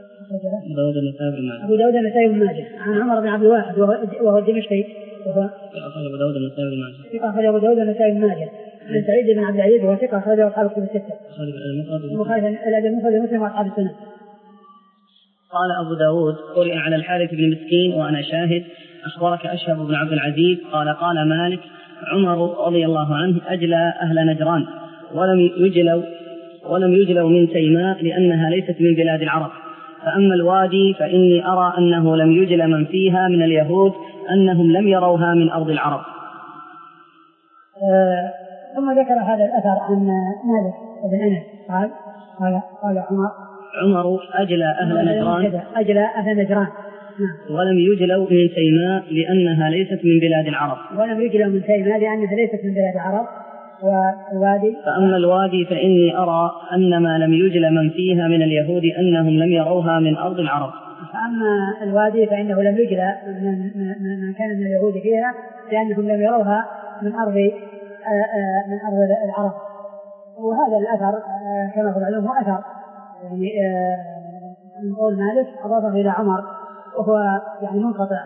أبو داود النسائي بن ماجه عن عمر بن عبد الواحد وهو الدمشقي وهو أبو داود النسائي بن ماجه ثقة أخرج أبو داود النسائي بن ماجه عن سعيد بن عبد العزيز وهو ثقة أخرج أصحاب الكتب الستة. البخاري الأدب المفرد ومسلم وأصحاب السنة. قال أبو داود قرئ على الحارث بن مسكين وأنا شاهد أخبرك أشهب بن عبد العزيز قال قال مالك عمر رضي الله عنه أجلى أهل نجران ولم يجلوا ولم يجلوا من تيماء لأنها ليست من بلاد العرب فأما الوادي فإني أرى أنه لم يجل من فيها من اليهود أنهم لم يروها من أرض العرب. آه ثم ذكر هذا الأثر عن مالك بن أنس قال قال قال عمر عمر أجلى أهل نجران أجلى أهل نجران ولم يجلوا من تيماء لأنها ليست من بلاد العرب ولم يجلوا من تيماء لأنها ليست من بلاد العرب. والوادي فأما الوادي فإني أرى أن ما لم يجل من فيها من اليهود أنهم لم يروها من أرض العرب. فأما الوادي فإنه لم يجل من كان من اليهود فيها لأنهم لم يروها من أرض من أرض العرب. وهذا الأثر كما هو معلوم هو أثر يعني من قول مالك أضافه إلى عمر وهو يعني منقطع.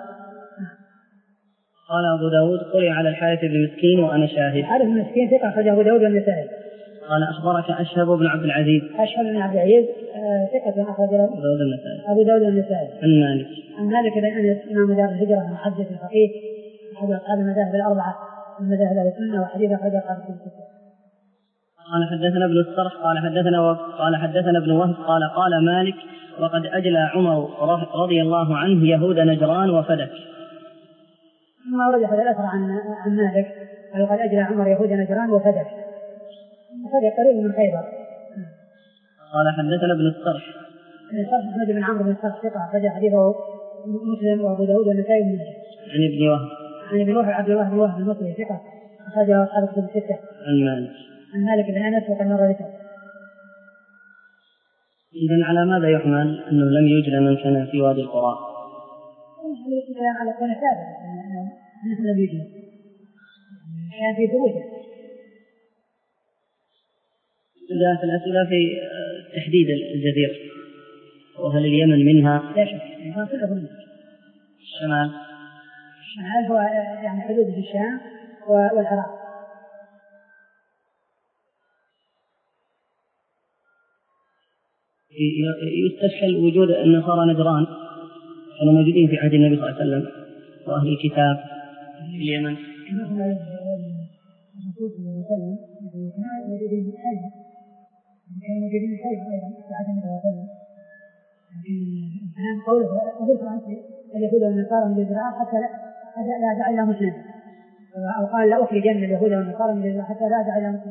قال أبو داود قرئ على الحارث بن مسكين وأنا شاهد. الحارث بن مسكين ثقة أخرجه أبو داود والنسائي. قال أخبرك أشهب بن عبد العزيز. أشهب بن عبد العزيز ثقة أخرجه أبو داود والنسائي. أبو داود والنسائي. عن مالك. عن مالك بن أنس إمام دار الهجرة محدث الفقيه أحد أصحاب المذاهب الأربعة من مذاهب أهل السنة وحديث أخرجه أصحاب السنة. قال حدثنا ابن الصرح قال حدثنا قال حدثنا ابن وهب قال قال مالك وقد أجلى عمر رضي الله عنه يهود نجران وفدك. ثم ورد هذا الأثر عن عن مالك وقد أجلى عمر يهود نجران وفدك. وفدك قريب من خيبر. قال حدثنا ابن الصرح. ابن الصرح أحمد بن عمرو بن الصرح ثقة أخرج حديثه مسلم وأبو داود والنسائي بن ماجه. عن ابن وهب. عن ابن وهب عبد الله بن وهب المصري ثقة أخرجه أصحاب الكتب الستة. عن مالك. عن مالك بن أنس وقد مر ذكره. إذن على ماذا يحمل أنه لم يجل من كان في وادي القرى؟ الكلام على كون ثابت أنه لم يجل كان في ثبوته. جاءت الأسئلة في تحديد الجزيرة وهل اليمن منها؟ لا شك الشمال. الشمال هو يعني حدود في الشام والعراق. يستشكل وجود النصارى نجران كانوا موجودين في عهد النبي صلى الله عليه وسلم وأهل الكتاب في اليمن. كانوا موجودين في خيبر أيضا في عهد النبي صلى الله عليه وسلم. لكن قوله أقول عن اليهود والنصارى من الجزيرة حتى لا أدع إلى مسلم أو قال لا أخرجن اليهود والنصارى من الجزيرة حتى لا أدع إلى مسلم.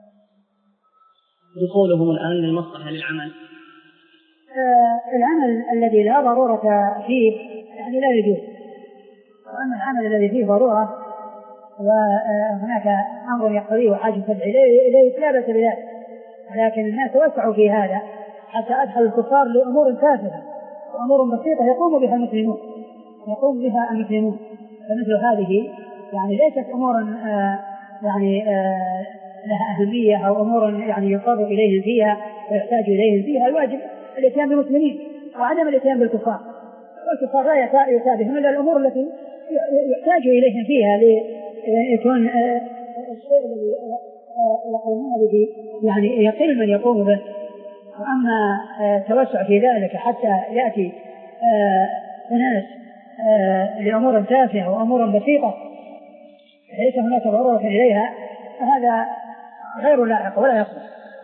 دخولهم الآن للمصلحة للعمل. آه العمل الذي لا ضرورة فيه يعني لا يجوز. وأما العمل الذي فيه ضرورة وهناك أمر يقتضيه وحاجة تدعي إليه لا بأس بذلك. لكن الناس توسعوا في هذا حتى أدخل الكفار لأمور تافهة وأمور بسيطة يقوم بها المسلمون يقوم بها المسلمون. فمثل هذه يعني ليست أمور آه يعني آه لها أهمية أو أمور يعني يضطر إليهم فيها ويحتاج إليهم فيها. الواجب الاتيان بالمسلمين وعدم الاتيان بالكفار. والكفار لا يتابعهم إلا الأمور التي يحتاج إليهم فيها ليكون الشيء الذي يقومون به يعني يقل من يقوم به. وأما توسع في ذلك حتى يأتي أناس لأمور تافهة وأمور بسيطة ليس هناك ضرورة إليها فهذا غير لائق ولا يصلح.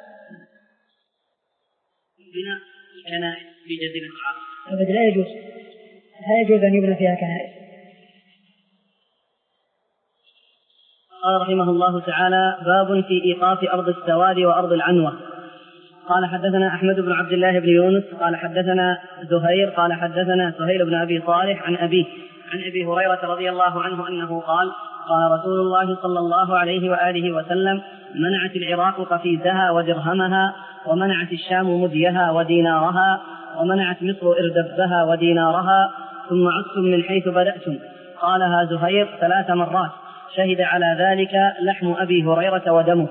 بناء الكنائس في جزيرة العرب أبدا لا يجوز لا يجوز أن يبنى فيها كنائس. قال رحمه الله تعالى باب في إيقاف أرض السواد وأرض العنوة. قال حدثنا أحمد بن عبد الله بن يونس قال حدثنا زهير قال حدثنا سهيل بن أبي صالح عن أبيه عن أبي هريرة رضي الله عنه أنه قال قال رسول الله صلى الله عليه وآله وسلم منعت العراق قفيزها ودرهمها ومنعت الشام مديها ودينارها ومنعت مصر إردبها ودينارها ثم عدتم من حيث بدأتم. قالها زهير ثلاث مرات شهد على ذلك لحم أبي هريرة ودمه.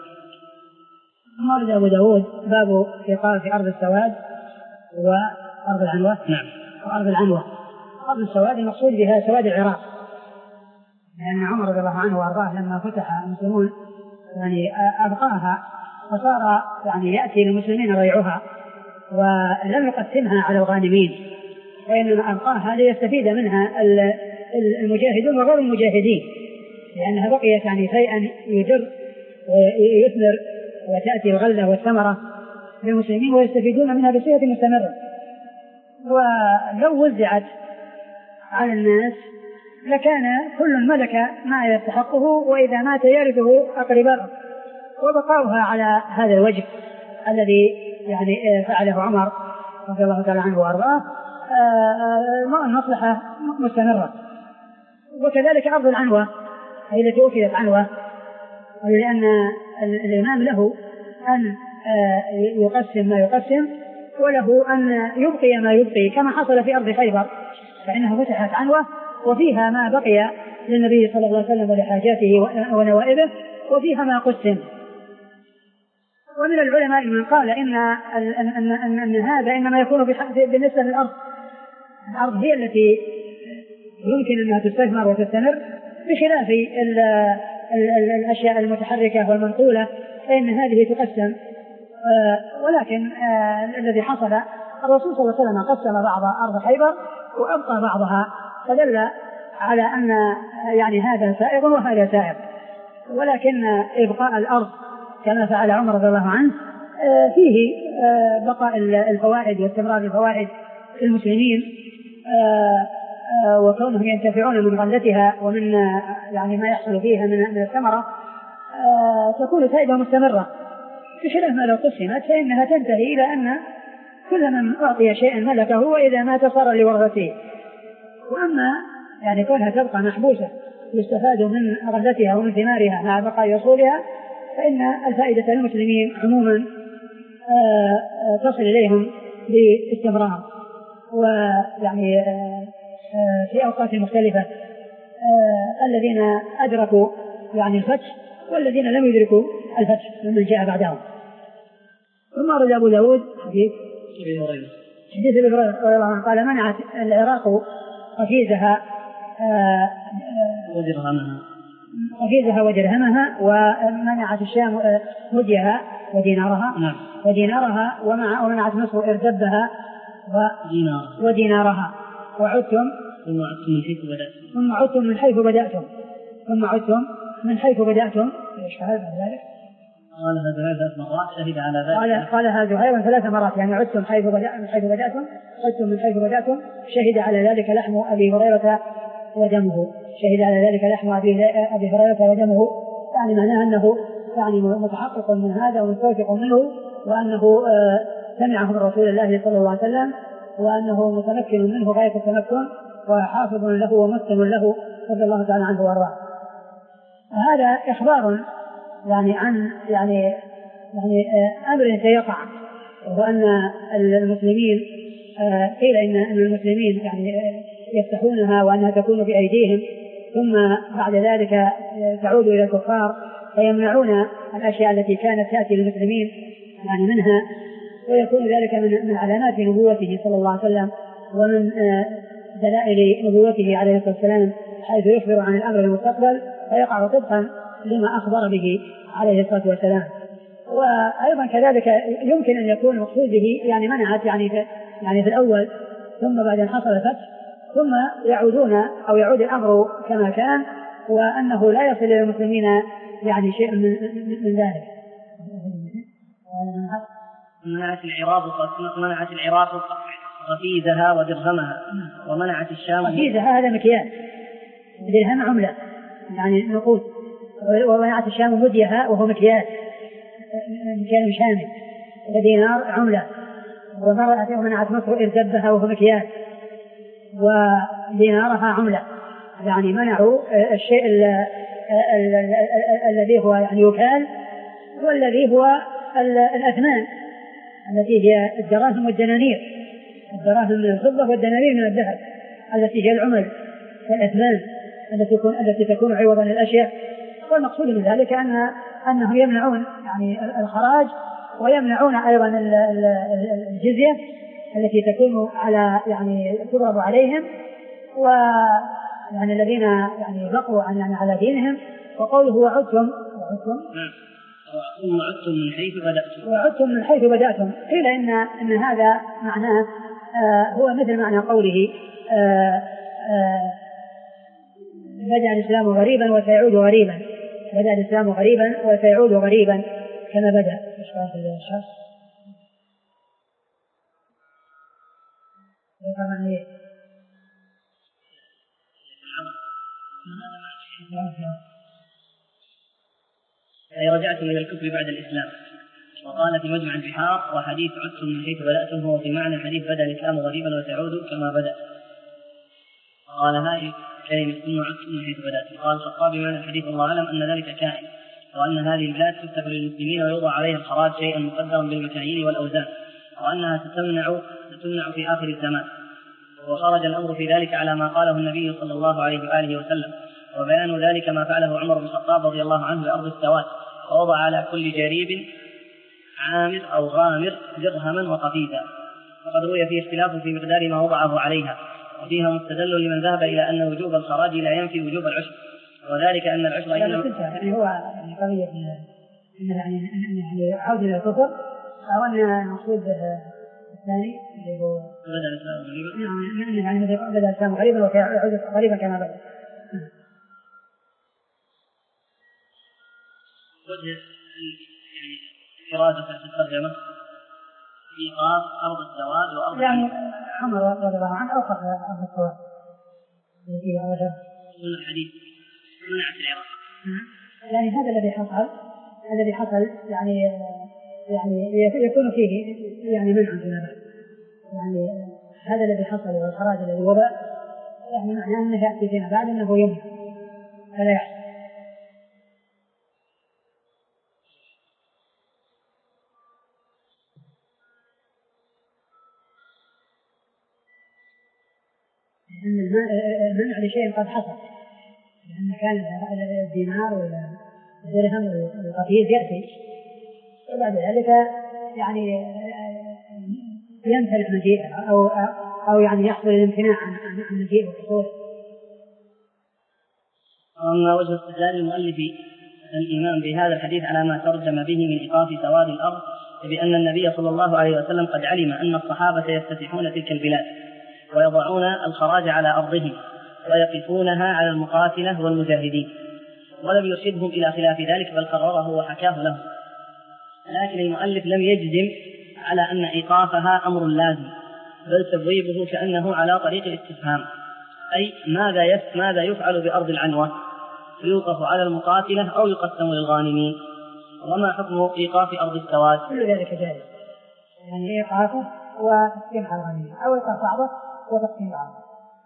ورد أبو داود باب إيقاف في أرض السواد وأرض العنوة. نعم. وأرض العنوة أرض السواد المقصود بها سواد العراق لأن عمر رضي الله عنه وأرضاه لما فتح المسلمون يعني أبقاها فصار يعني يأتي للمسلمين ريعها ولم يقسمها على الغانمين وإنما أبقاها ليستفيد منها المجاهدون وغير المجاهدين لأنها بقيت يعني شيئا يجر ويثمر وتأتي الغلة والثمرة للمسلمين ويستفيدون منها بصيغة مستمرة. ولو وزعت على الناس لكان كل ملك ما يستحقه، وإذا مات يرثه أقرباؤه، وبقاؤها على هذا الوجه الذي يعني فعله عمر رضي الله تعالى عنه وأرضاه المصلحة مستمرة. وكذلك أرض العنوة هي التي أخذت عنوة، لأن الإمام له أن يقسم ما يقسم، وله أن يبقي ما يبقي، كما حصل في أرض خيبر فإنها فتحت عنوة وفيها ما بقي للنبي صلى الله عليه وسلم ولحاجاته ونوائبه، وفيها ما قسم. ومن العلماء من قال إن, أن, أن, أن, أن هذا إنما يكون بالنسبة للأرض، الأرض هي التي يمكن أنها تستثمر وتستمر، بخلاف ال ال ال الأشياء المتحركة والمنقولة فإن هذه تقسم. ولكن الذي حصل الرسول صلى الله عليه وسلم قسم بعض أرض خيبر وأبقى بعضها، فدل على أن يعني هذا سائغ وهذا سائغ. ولكن إبقاء الأرض كما فعل عمر رضي الله عنه فيه بقاء الفوائد واستمرار الفوائد للمسلمين، وكونهم ينتفعون من غلتها ومن يعني ما يحصل فيها من الثمرة تكون فائدة مستمرة، بخلاف ما لو قسمت فإنها تنتهي إلى أن كل من أعطي شيئا ملكه وإذا مات صار لورثته. وأما يعني كونها تبقى محبوسة يستفاد من غلتها ومن ثمارها مع بقاء أصولها، فإن الفائدة للمسلمين عموما تصل إليهم باستمرار، ويعني في أوقات مختلفة، الذين أدركوا يعني الفتح والذين لم يدركوا الفتح ممن جاء بعدهم. ثم رد أبو داود حديث حديث ابن هريرة رضي الله عنه قال: منعت العراق ركيزها ودرهمها ركيزها ودرهمها، ومنعت الشام مديها ودينارها نعم. ودينارها ومع ومنعت مصر إردبها ودينارها ودينارها وعدتم ثم عدتم من حيث بدأتم ثم عدتم من حيث بدأتم ثم عدتم من حيث بدأتم ايش قال ذلك؟ قالها زهير ثلاث مرات شهد على ذلك. قال قالها زهير ثلاث مرات، يعني عدتم حيث بدأتم من حيث بدأتم عدتم من حيث بدأتم شهد على ذلك لحم أبي هريرة ودمه شهد على ذلك لحم أبي أبي هريرة ودمه، يعني معناه أنه يعني متحقق من هذا ومستوثق منه، وأنه سمعه من رسول الله صلى الله عليه وسلم، وأنه متمكن منه غاية التمكن وحافظ له ومسلم له رضي الله تعالى عنه وارضاه. وهذا إخبار يعني عن يعني يعني أمر سيقع، وهو أن المسلمين قيل إن المسلمين يعني يفتحونها وأنها تكون بأيديهم، ثم بعد ذلك تعود إلى الكفار فيمنعون الأشياء التي كانت تأتي للمسلمين يعني منها، ويكون ذلك من من علامات نبوته صلى الله عليه وسلم ومن دلائل نبوته عليه الصلاة والسلام، حيث يخبر عن الأمر المستقبل فيقع طبقا لما أخبر به عليه الصلاة والسلام. وأيضا كذلك يمكن أن يكون مقصود به يعني منعت يعني في, يعني في الأول، ثم بعد أن حصل الفتح ثم يعودون أو يعود الأمر كما كان، وأنه لا يصل إلى المسلمين يعني شيء من, من ذلك. منعت العراق منعت العراق ركيزها ودرهمها، ومنعت الشام ركيزها هذا مكيال، درهم عملة يعني نقود، ومنعت الشام مديها وهو مكيال مكيال شامل، ودينار عملة، ومنعت مصر إردبها وهو مكيال ودينارها عملة، يعني منعوا الشيء الذي هو يعني يكال، والذي هو الأثمان التي هي الدراهم والدنانير، الدراهم من الفضة والدنانير من الذهب التي هي العمل والأثمان التي تكون التي تكون عوضا للأشياء. والمقصود من ذلك أن أنهم يمنعون يعني الخراج، ويمنعون أيضا الجزية التي تكون على يعني تضرب عليهم، ويعني الذين يعني بقوا عن يعني على دينهم. وقوله وعدتم ثم عدتم من حيث بدأتم وعدتم من حيث بدأتم قيل إن إن هذا معناه آه هو مثل معنى قوله آه آه بدأ الإسلام غريبا وسيعود غريبا، بدأ الإسلام غريبا وسيعود غريبا كما بدأ. أي رجعتم إلى الكفر بعد الإسلام. وقال في مجمع البحار: وحديث عدتم من حيث بدأتم هو في معنى الحديث بدأ الإسلام غريبا وتعود كما بدأ. قال هذه كلمة ثم عدتم من حيث بدأتم. قال الخطابي معنى الحديث الله أعلم أن ذلك كائن، وأن هذه البلاد تفتح للمسلمين ويوضع عليها الخراج شيئا مقدرا بالمكاييل والأوزان، وأنها تتمنع تتمنع في آخر الزمان. وخرج الأمر في ذلك على ما قاله النبي صلى الله عليه وآله وسلم، وبيان ذلك ما فعله عمر بن الخطاب رضي الله عنه بأرض السواد، ووضع على كل جريب عامر أو غامر درهما وقفيزا، وقد روي فيه اختلاف في مقدار ما وضعه عليها، وفيها مستدل لمن ذهب إلى أن وجوب الخراج لا ينفي وجوب العشر، وذلك أن العشر يعني هو يعني قضية إن يعني يعني عودة إلى الكفر، أو أن المقصود الثاني اللي هو بدأ الإسلام غريبا، يعني يعني بدأ الإسلام غريبا ويعود غريبا كما بدأ. وجه يعني إرادة في الترجمة إيقاف أرض السواد وأرض يعني عمر رضي الله عنه أوقف أرض السواد التي وجد من الحديث منعت العراق. يعني هذا الذي حصل الذي حصل يعني يعني يكون فيه يعني منع فيما بعد، يعني هذا الذي حصل والخراج الذي وضع يعني معناه أنه يأتي فيما بعد أنه يمنع فلا يحصل. أن المنع لشيء قد حصل، لأن كان الدينار والدرهم والقفيز يأتي، وبعد ذلك يعني يمتنع مجيئه أو أو يعني يحصل الامتناع عن مجيئه وحصوله. أما وجه استدلال المؤلف الإمام بهذا الحديث على ما ترجم به من إيقاف سواد الأرض، بأن النبي صلى الله عليه وسلم قد علم أن الصحابة يفتتحون تلك البلاد ويضعون الخراج على أرضهم ويقفونها على المقاتلة والمجاهدين، ولم يرشدهم إلى خلاف ذلك بل قرره وحكاه لهم، لكن المؤلف لم يجزم على أن إيقافها أمر لازم، بل تبويبه كأنه على طريق الاستفهام، أي ماذا ماذا يفعل بأرض العنوة؟ يوقف على المقاتلة أو يقسم للغانمين؟ وما حكم إيقاف أرض السواد؟ كل ذلك جائز، يعني إيقافه وتقسيم على الغانمين، أو إيقاف بعضه وتقسيم بعضه.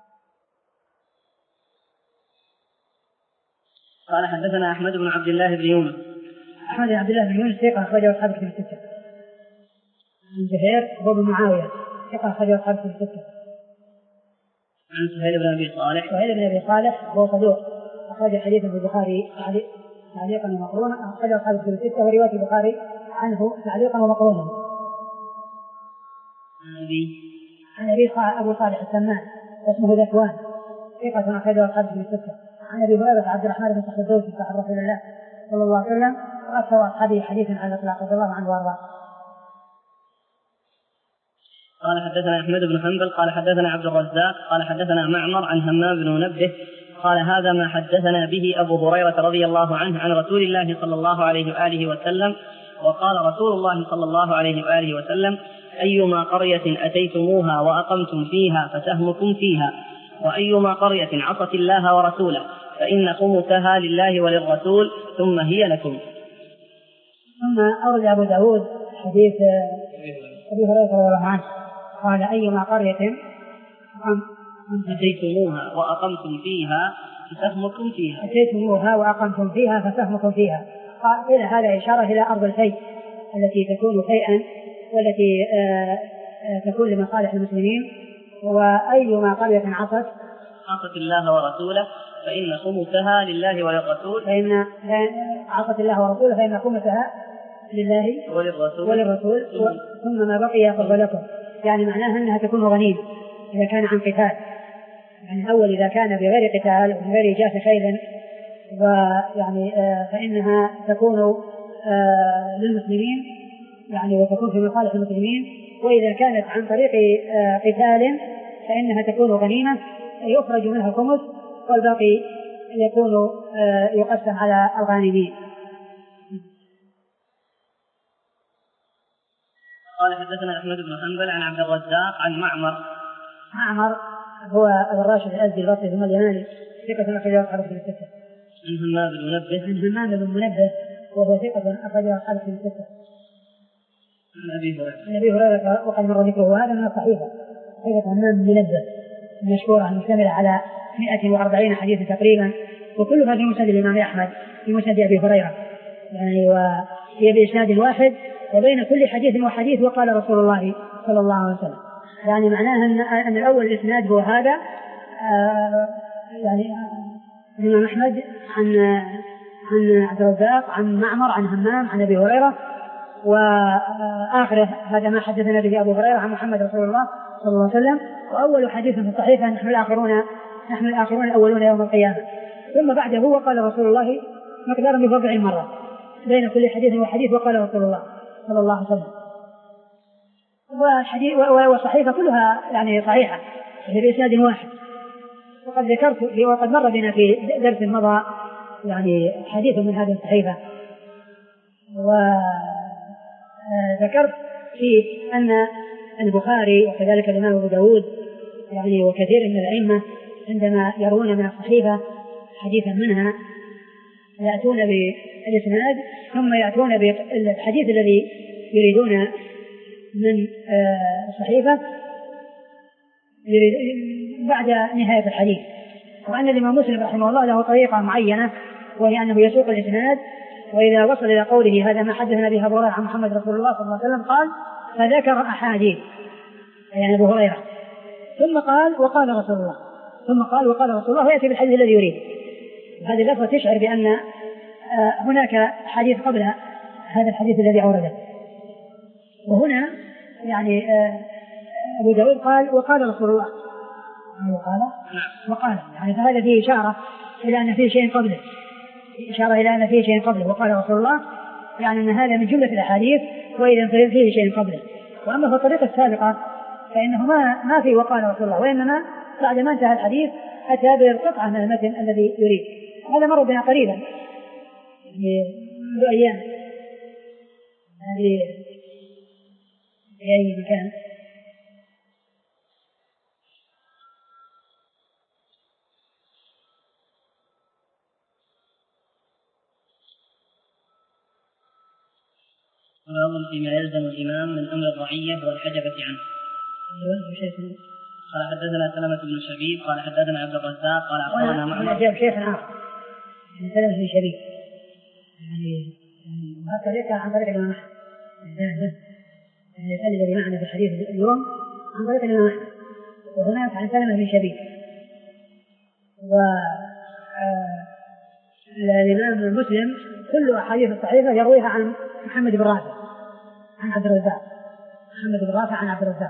قال حدثنا أحمد بن عبد الله بن يونس. أحمد بن عبد الله بن يونس ثقة أخرجه أصحاب الكتب الستة. عن زهير هو بن معاوية ثقة أخرجه أصحاب الكتب الستة. عن سهيل بن أبي صالح. سهيل بن أبي صالح هو صدوق أخرج حديثا في البخاري تعليقا ومقرونا، أخرجه أصحاب الكتب الستة، ورواية البخاري عنه تعليقا ومقرونا. عن أبي أبو صالح السمان اسمه ذكوان ثقة أخرجه أصحاب الكتب الستة. عن أبي هريرة عبد الرحمن بن صخر الدوسي صاحب رسول الله صلى الله عليه وسلم، وأكثر أصحابه حديثا على الإطلاق رضي الله عنه وأرضاه. قال حدثنا أحمد بن حنبل قال حدثنا عبد الرزاق قال حدثنا معمر عن همام بن منبه قال هذا ما حدثنا به أبو هريرة رضي الله عنه عن رسول الله صلى الله عليه وآله وسلم. وقال رسول الله صلى الله عليه وآله وسلم: أيما قرية أتيتموها وأقمتم فيها فسهمكم فيها، وأيما قرية عصت الله ورسوله فإن خمسها لله وللرسول ثم هي لكم. ثم أورد أبو داود حديث أبي هريرة رضي الله عنه قال: أيما قرية أتيتموها وأقمتم فيها فسهمكم فيها أتيتموها وأقمتم فيها فسهمكم فيها. قال إلى هذا إشارة إلى أرض الفيء التي تكون فيئا والتي آآ آآ تكون لمصالح المسلمين. وأيما قرية عصت عصت الله ورسوله فإن خمسها لله وللرسول فإن عصت الله ورسوله فإن خمسها لله وللرسول, وللرسول ثم ما بقي فهو لكم. يعني معناها أنها تكون غنيمة إذا كان عن قتال، يعني الأول إذا كان بغير قتال وبغير جاف خيل ويعني فإنها تكون للمسلمين يعني وتكون في مصالح المسلمين، وإذا كانت عن طريق قتال فإنها تكون غنيمة يخرج منها الخمس والباقي يكون يقسم على الغانمين. قال حدثنا أحمد بن حنبل عن عبد الرزاق عن معمر. معمر هو أبو الراشد الأزدي البصري ثم اليماني ثقة أخرجه أصحاب الكتب الستة. عن همام بن منبه عن همام بن منبه وهو ثقة أخرج أصحابه في الستة. عن أبي هريرة عن أبي هريرة وقد مر ذكره هذا من الصحيفة، صحيفة همام بن منبه المشهورة المشتملة على مئة وأربعين حديثا تقريبا، وكلها في مسند الإمام أحمد في مسند أبي هريرة، يعني وهي بإسناد واحد وبين كل حديث وحديث وقال رسول الله صلى الله عليه وسلم. يعني معناها أن, أن الأول الإسناد هو هذا آه يعني الإمام أحمد عن عن عبد الرزاق عن معمر عن همام عن أبي هريرة، وآخره هذا ما حدثنا به أبو هريرة عن محمد رسول الله صلى الله عليه وسلم. وأول حديث في الصحيفة نحن الآخرون نحن الآخرون الأولون يوم القيامة. ثم بعده وقال رسول الله مقدارا بفضع مرة بين كل حديث وحديث وقال رسول الله صلى الله عليه وسلم. والحديث والصحيفة كلها يعني صحيحة بإسناد واحد. وقد ذكرت وقد مر بنا في درس مضى يعني حديث من هذه الصحيفة، وذكرت فيه أن البخاري وكذلك الإمام أبو داود يعني وكثير من الأئمة عندما يروون من الصحيفة حديثا منها يأتون بالإسناد ثم يأتون بالحديث الذي يريدون من الصحيفة بعد نهاية الحديث. وأن الإمام مسلم رحمه الله له طريقة معينة، وهي أنه يسوق الإسناد، وإذا وصل إلى قوله هذا ما حدثنا به أبو هريرة عن محمد رسول الله صلى الله عليه وسلم قال فذكر أحاديث يعني أبو هريرة، ثم قال وقال رسول الله، ثم قال وقال رسول الله، ويأتي بالحديث الذي يريد. هذه اللفظة تشعر بأن هناك حديث قبل هذا الحديث الذي أورده. وهنا يعني أبو داود قال وقال رسول الله وقال وقال يعني فهذا فيه إشارة إلى أن فيه شيء قبله، إشارة إلى أن فيه شيء قبله وقال رسول الله، يعني أن هذا من جملة الأحاديث وإذا فيه شيء قبله. وأما في الطريقة السابقة فإنه ما ما في وقال رسول الله، وإنما بعد ما انتهى الحديث أتى بالقطعة من المتن الذي يريد. هذا مر بنا قريبا منذ أيام هذه في أي مكان. ويظن فيما يلزم الإمام من أمر الرعية والحجبة عنه. قال حدثنا سلمة بن شبيب قال حدثنا عبد الرزاق قال أخبرنا معمر. أنا جاب شيخ آخر من سلمة بن شبيب يعني هذا ليس عن طريق الإمام أحمد، يعني الذي معنا في الحديث اليوم عن طريق الإمام أحمد، وهناك عن سلمة بن شبيب. والإمام مسلم كل أحاديث الصحيحة يرويها عن محمد بن رافع عن عبد الرزاق، محمد بن رافع عن عبد الرزاق.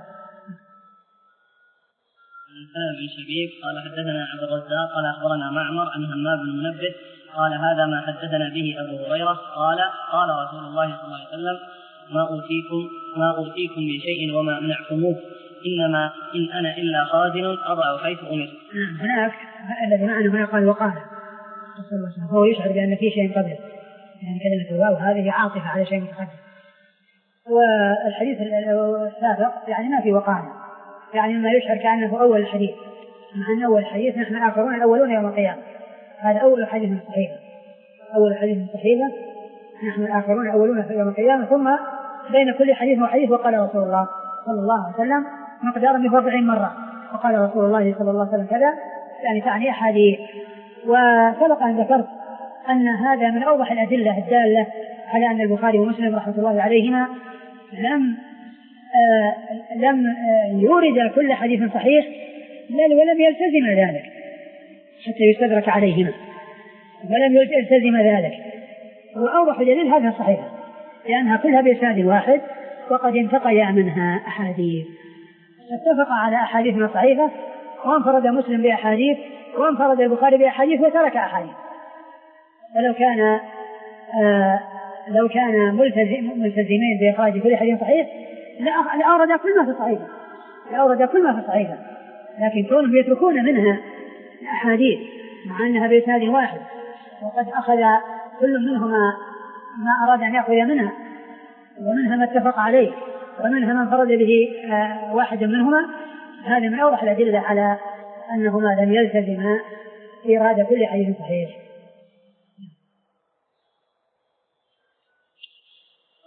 سلمة بن شبيب قال حدثنا عبد الرزاق قال أخبرنا معمر عن همام بن منبه قال هذا ما حدثنا به أبو هريرة قال قال رسول الله صلى الله عليه وسلم ما أوتيكم ما أوتيكم بشيء وما منعتموه إنما إن أنا إلا خازن أضع حيث أمرت. هناك الذي معنا هنا قال وقال هو يشعر بأن في شيء قبله، يعني كلمة الواو هذه عاطفة على شيء متقدم. والحديث السابق يعني ما في وقال، يعني ما يشعر كأنه أول الحديث، مع أن أول الحديث نحن الآخرون الأولون يوم القيامة. هذا أول حديث صحيح، أول حديث صحيح نحن الآخرون الأولون في يوم القيامة. ثم بين كل حديث وحديث وقال رسول الله صلى الله عليه وسلم مقدارا بفضع مرة، وقال رسول الله صلى الله عليه وسلم كذا، يعني تعني أحاديث. وسبق أن ذكرت أن هذا من أوضح الأدلة الدالة على أن البخاري ومسلم رحمة الله عليهما لم آه لم آه يورد كل حديث صحيح ولم يلتزم ذلك حتى يستدرك عليهما، ولم يلتزم ذلك. وأوضح دليل هذه الصحيحة لأنها كلها بإسناد واحد وقد انتقيا منها أحاديث، اتفق على أحاديث صحيحة، وانفرد مسلم بأحاديث وانفرد البخاري بأحاديث وترك أحاديث. ولو كان آه لو كان ملتزم ملتزمين بإخراج كل حديث صحيح لأورد كل ما في الصحيحة لأورد كل ما في الصحيحة لكن كونهم يتركون منها أحاديث مع أنها بإسناد واحد وقد أخذ كل منهما ما أراد أن يأخذ منها، ومنها ما اتفق عليه ومنها ما انفرد به آه واحد منهما، هذا من أوضح الأدلة على أنهما لم يلتزما إيراد كل حديث صحيح.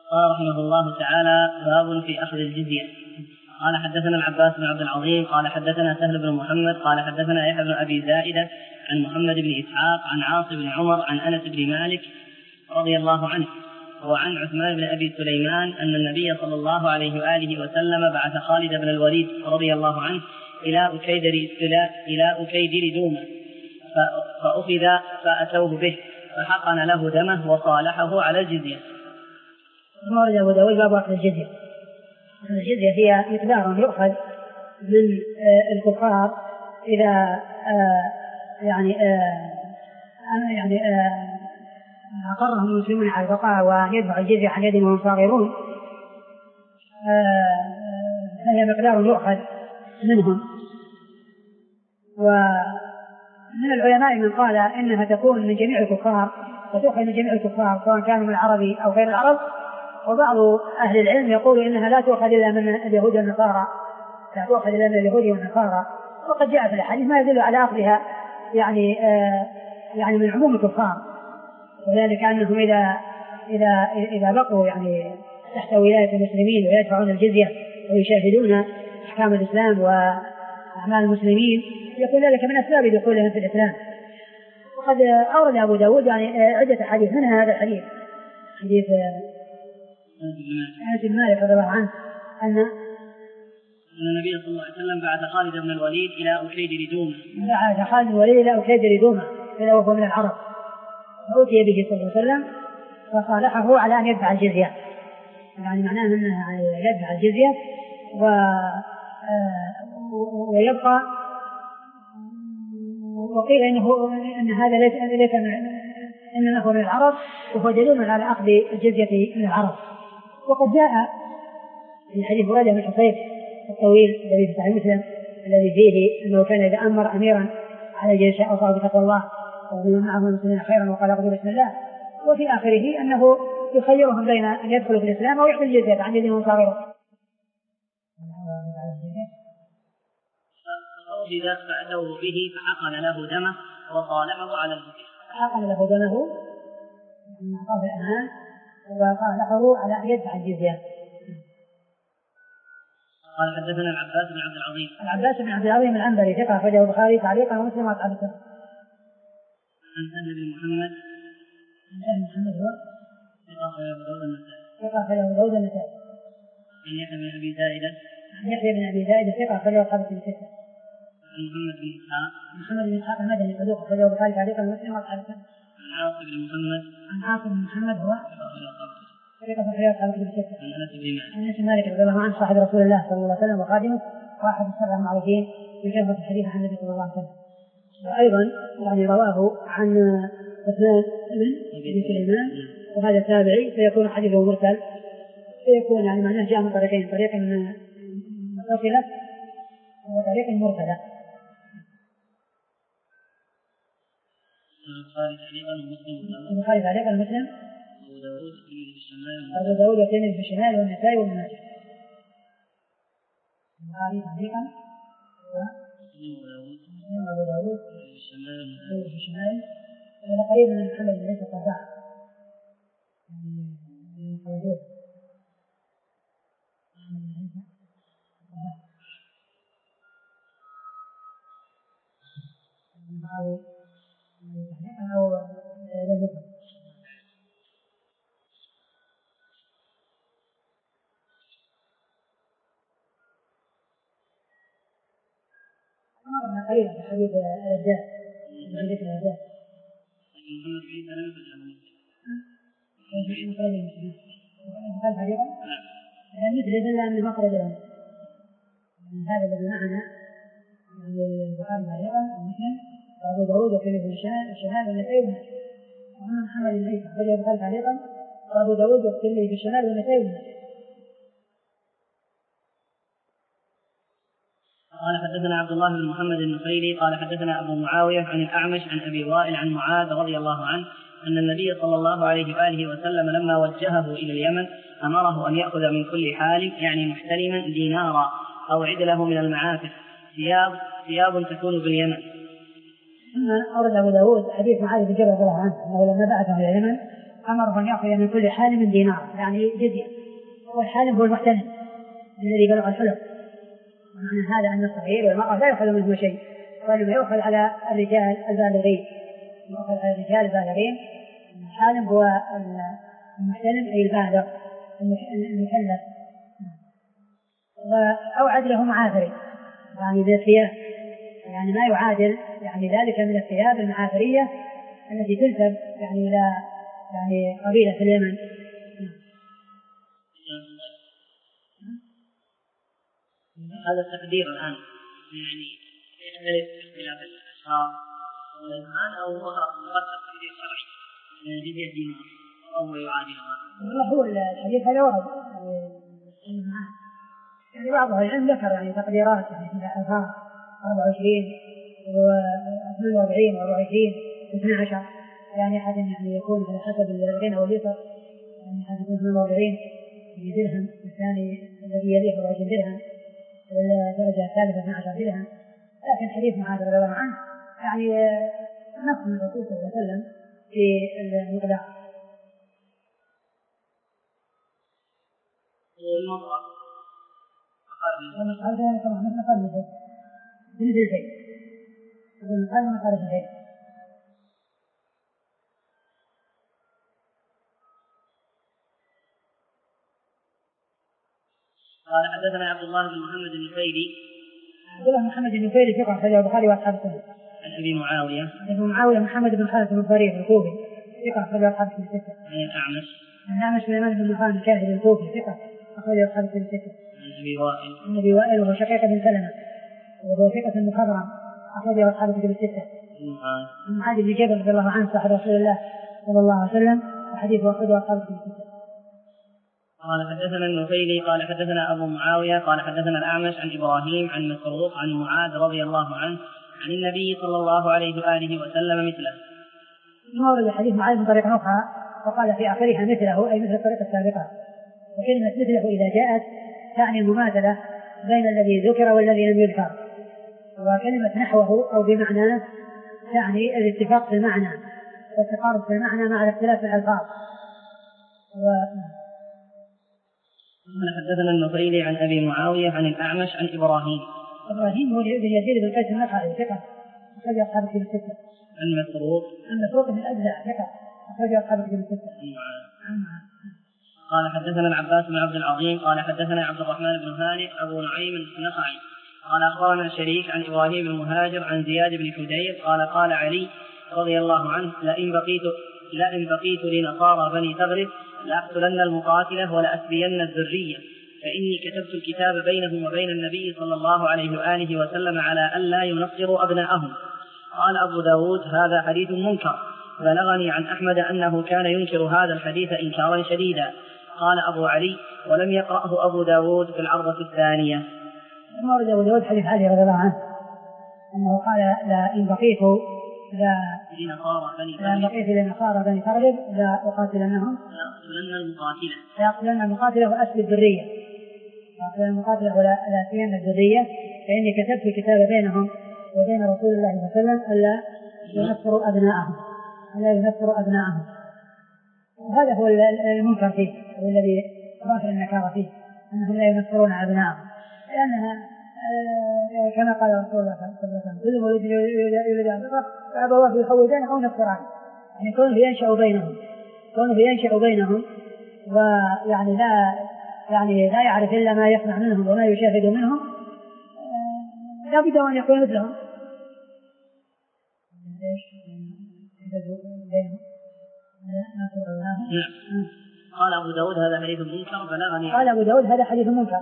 قال رحمه الله تعالى: باب في أخذ الجزية. قال حدثنا العباس بن عبد العظيم قال حدثنا سهل بن محمد قال حدثنا يحيى بن أبي زائدة عن محمد بن إسحاق عن عاصم بن عمر عن أنس بن مالك رضي الله عنه وعن عثمان بن أبي سليمان أن النبي صلى الله عليه وآله وسلم بعث خالد بن الوليد رضي الله عنه إلى أكيدر إلى أكيدر دومة فأخذ فأتوه به فحقن له دمه وصالحه على الجزية. ورد أبو داود باب أخذ الجزية. الجزية هي مقدار يؤخذ من الكفار إذا يعني يعني أقرهم المسلمون على البقاء ويدفع الجزية عن يد وهم صاغرون، فهي مقدار يؤخذ منهم. ومن العلماء من قال إنها تكون من جميع الكفار وتؤخذ من جميع الكفار سواء كانوا من العرب أو غير العرب، وبعض أهل العلم يقول إنها لا تؤخذ إلا من اليهود والنصارى لا تؤخذ إلا من اليهود والنصارى، وقد جاء في الحديث ما يدل على أخذها يعني آه يعني من عموم الكفار، وذلك أنهم إذا إذا إذا بقوا يعني تحت ولاية المسلمين ويدفعون الجزية ويشاهدون أحكام الإسلام وأعمال المسلمين يكون ذلك من أسباب دخولهم في الإسلام. وقد أورد أبو داود يعني عدة حديث، منها هذا الحديث حديث أنس بن مالك رضي الله عنه أن النبي صلى الله عليه وسلم بعث خالد بن الوليد إلى أكيدر دومة بعث خالد بن الوليد إلى أكيدر دومة إذا وهو من العرب، فأتي به صلى الله عليه وسلم فصالحه على أن يدفع الجزية، يعني معناه أنه يدفع الجزية و ويبقى. وقيل إنه إن هذا ليس ليس إنما هو من العرب، وهو دليل على أخذ الجزية من العرب. وقد جاء في حديث بريدة بن حصيب الطويل الذي في صحيح مسلم الذي فيه أنه كان إذا أمر أميرا على جيش أوصى بتقوى الله وبما معه المسلمين خيرا وقال اغفر بسم الله، وفي آخره أنه يخيرهم بين أن يدخلوا في الإسلام أو يعطي الجزية عن يدهم صاغرون. إذا فأتوه به فحقن له دمه وصالحه على الجزية. حقن له دمه من أعطاه الأمان وصالحه على أن يدفع الجزية. قال حدثنا العباس بن عبد العظيم العباس بن عبد العظيم العنبري ثقة أخرجه البخاري تعليقا ومسلم وأصحاب السنة. عن سهل بن محمد سهل محمد هو ثقة أخرجه أبو داود النسائي ثقة أخرجه أبو داود النسائي. عن يحيى بن أبي زائدة يحيى بن أبي زائدة ثقة أخرجه أصحاب الستة. عن محمد بن إسحاق محمد بن إسحاق المدني صدوق أخرجه البخاري تعليقا ومسلم وأصحاب السنة. عن عاصم بن محمد عن عاصم بن محمد هو ثقة أخرجه أصحاب الستة. عن أنس بن مالك عن أنس بن مالك رضي الله عنه صاحب رسول الله صلى الله عليه وسلم وخادمه واحد السبع المعروفين بكثرة الحديث عن النبي صلى الله عليه وسلم. وأيضا يعني رواه عن عثمان بن أبي سليمان وهذا تابعي فيكون حديثه مرسل، فيكون يعني معناه جاء من طريقين، طريق متصلة وطريق مرسلة. البخاري تعليقا ومسلم أبو داود والترمذي في الشمال والنسائي وابن ماجه. البخاري تعليقا ومسلم وأبو داود في الشمال. هذا قريب من محمد بن عيسى الطباع من خرجوه. البخاري أو ذبحه. مرة قريب في حديث الرداء في حديث الرداء محمد بن عيسى لم يخرج عنه مسلم قال حديثا لم يخرج إلا أن مخرج له هذا الذي معنا يعني البخاري تعليقا ومسلم وأبو داود والترمذي في الشمال والنسائي وعن محمد بن عيسى أخرجه البخاري تعليقا وأبو داود والترمذي في الشمال والنسائي. قال حدثنا عبد الله بن محمد النفيلي قال حدثنا أبو معاوية عن الأعمش عن أبي وائل عن معاذ رضي الله عنه أن النبي صلى الله عليه وآله وسلم لما وجهه إلى اليمن أمره أن يأخذ من كل حال يعني محتلما دينارا أو عدله من المعافر ثياب ثياب تكون باليمن. ثم أورد أبو داود حديث معاذ بن جبل رضي الله عنه أنه لما بعثه إلى اليمن أمره أن يأخذ من كل حالم دينار يعني جزية، والحالم هو المحتلم الذي بلغ الحلم، ومعنى هذا أن الصغير والمرأة لا يأخذ منه شيء، وإنما يأخذ على الرجال البالغين، يأخذ على الرجال البالغين. الحالم هو المحتلم أي البالغ المكلف، أو عدله معافري يعني بالثياب، يعني ما يعادل يعني ذلك من الثياب المعافرية التي تنسب يعني إلى يعني قبيلة في اليمن. هذا التقدير الآن يعني يختلف باختلاف الأشخاص والأزمان، أو هو تقدير شرعي جزية دينار أو يعادلها؟ والله هو الحديث هذا ورد يعني بعض العلم ذكر يعني تقديرات يعني في ألفان أربعة وعشرين واثنين وأربعين وأربعة وعشرين واثنين عشر، يعني أحد يعني يكون على حسب الغنى واليسر، يعني أحد يكون اثنين وأربعين درهم، والثاني الذي يليه أربعة وعشرين درهم، والدرجة الثالثة اثني عشر درهم. لكن حديث معاذ رضي الله عنه يعني نص من الرسول صلى الله عليه وسلم في المقدار. المقال ذلك كما مثل قال مثل مثل شيء، المقال ما قال شيء. قال حدثنا عبد الله بن محمد النفيلي. عبد الله بن محمد النفيلي ثقة أخرجه البخاري وأصحاب السنن. عن أبي معاوية. أبي معاوية محمد بن خالد بن الضرير الكوفي ثقة أخرجه أصحاب السنن الستة. عن الأعمش. الأعمش سليمان بن مخان الكاهلي الكوفي ثقة أخرجه أصحاب السنن الستة. عن أبي وائل. عن أبي وائل وهو شقيق بن سلمة وهو ثقة مخضرم أخرجه أصحاب الكتب الستة. عن معاذ بن جبل رضي الله عنه صاحب رسول الله صلى الله عليه وسلم وحديثه أخرجه أصحاب الكتب الستة. قال حدثنا النفيلي قال حدثنا أبو معاوية قال حدثنا الأعمش عن إبراهيم عن مسروق عن معاذ رضي الله عنه عن النبي صلى الله عليه وآله وسلم مثله. ما ورد حديث معاذ بطريقة أخرى وقال في آخرها مثله أي مثل الطريقة السابقة، وكلمة مثله إذا جاءت تعني المماثلة بين الذي ذكر والذي لم يذكر، وكلمة نحوه أو بمعناه تعني الاتفاق في المعنى والتقارب في المعنى مع الاختلاف في الألفاظ. قال حدثنا النفيلي عن أبي معاوية عن الأعمش عن إبراهيم. إبراهيم هو بن يزيد بن قيس النخعي ثقة أخرج أصحاب الكتب الستة. عن مسروق. عن مسروق بن الأجزع ثقة أخرج أصحاب الكتب الستة. قال حدثنا العباس بن عبد العظيم قال حدثنا عبد الرحمن بن هانئ أبو نعيم النخعي قال أخبرنا شريك عن إبراهيم المهاجر عن زياد بن حدير قال قال علي رضي الله عنه لئن بقيت لئن بقيت لنصارى بني تغرب لأقتلن المقاتلة ولأسبين الذرية، فإني كتبت الكتاب بينهم وبين النبي صلى الله عليه وآله وسلم على ألا ينصروا أبناءهم. قال أبو داود هذا حديث منكر، بلغني عن أحمد أنه كان ينكر هذا الحديث إنكارا شديدا. قال أبو علي ولم يقرأه أبو داود في العرضة الثانية. ثم ورد أبو داود حديث علي رضي الله عنه أنه قال لئن بقيت لا بقيت لنصارى بني تغلب لا أقاتلنهم لأقتلن المقاتلة لأقتلن المقاتلة وأسل الذرية لأقتلن المقاتلة ولا أسلين الذرية، فإني كتبت الكتاب بينهم وبين رسول الله صلى الله عليه وسلم ألا ينصروا أبناءهم ألا ينصروا أبناءهم. وهذا هو المنكر فيه والذي ظاهر النكارة فيه أنهم لا ينصرون أبناءهم، لأنها كما قال رسول الله صلى الله عليه وسلم كل مولود يولد على الفطرة فأبواه يحودانه أو ينصرانه، يعني كونه ينشأ بينهم كونه ينشأ بينهم ويعني لا يعني لا يعرف إلا ما يسمع منهم وما يشاهد منهم، لا بد أن يكون مثلهم. قال أبو داود هذا حديث منكر بلغني قال أبو داود هذا حديث منكر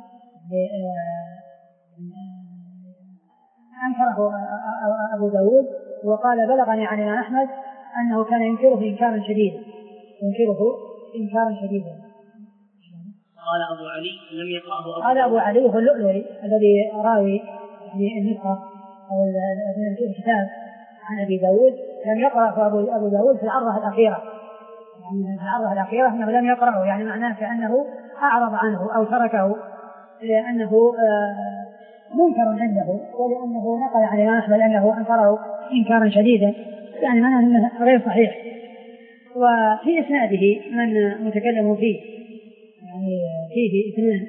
أنكره أبو داود وقال بلغني عن الإمام أحمد أنه كان ينكره إنكارا شديدا ينكره إنكارا شديدا. قال أبو علي لم يقرأه قال أبو علي هو اللؤلؤي الذي راوي النسخة أو الكتاب عن أبي داود لم يقرأ أبو داود في العرضة الأخيرة، يعني في العرضة الأخيرة أنه لم يقرأه، يعني معناه كأنه أعرض عنه أو تركه لأنه منكر عنده ولأنه نقل عن الإمام أحمد أنه أنكره إنكارا شديدا، يعني معناه أنه غير صحيح. وفي إسناده من متكلم فيه، يعني فيه اثنان.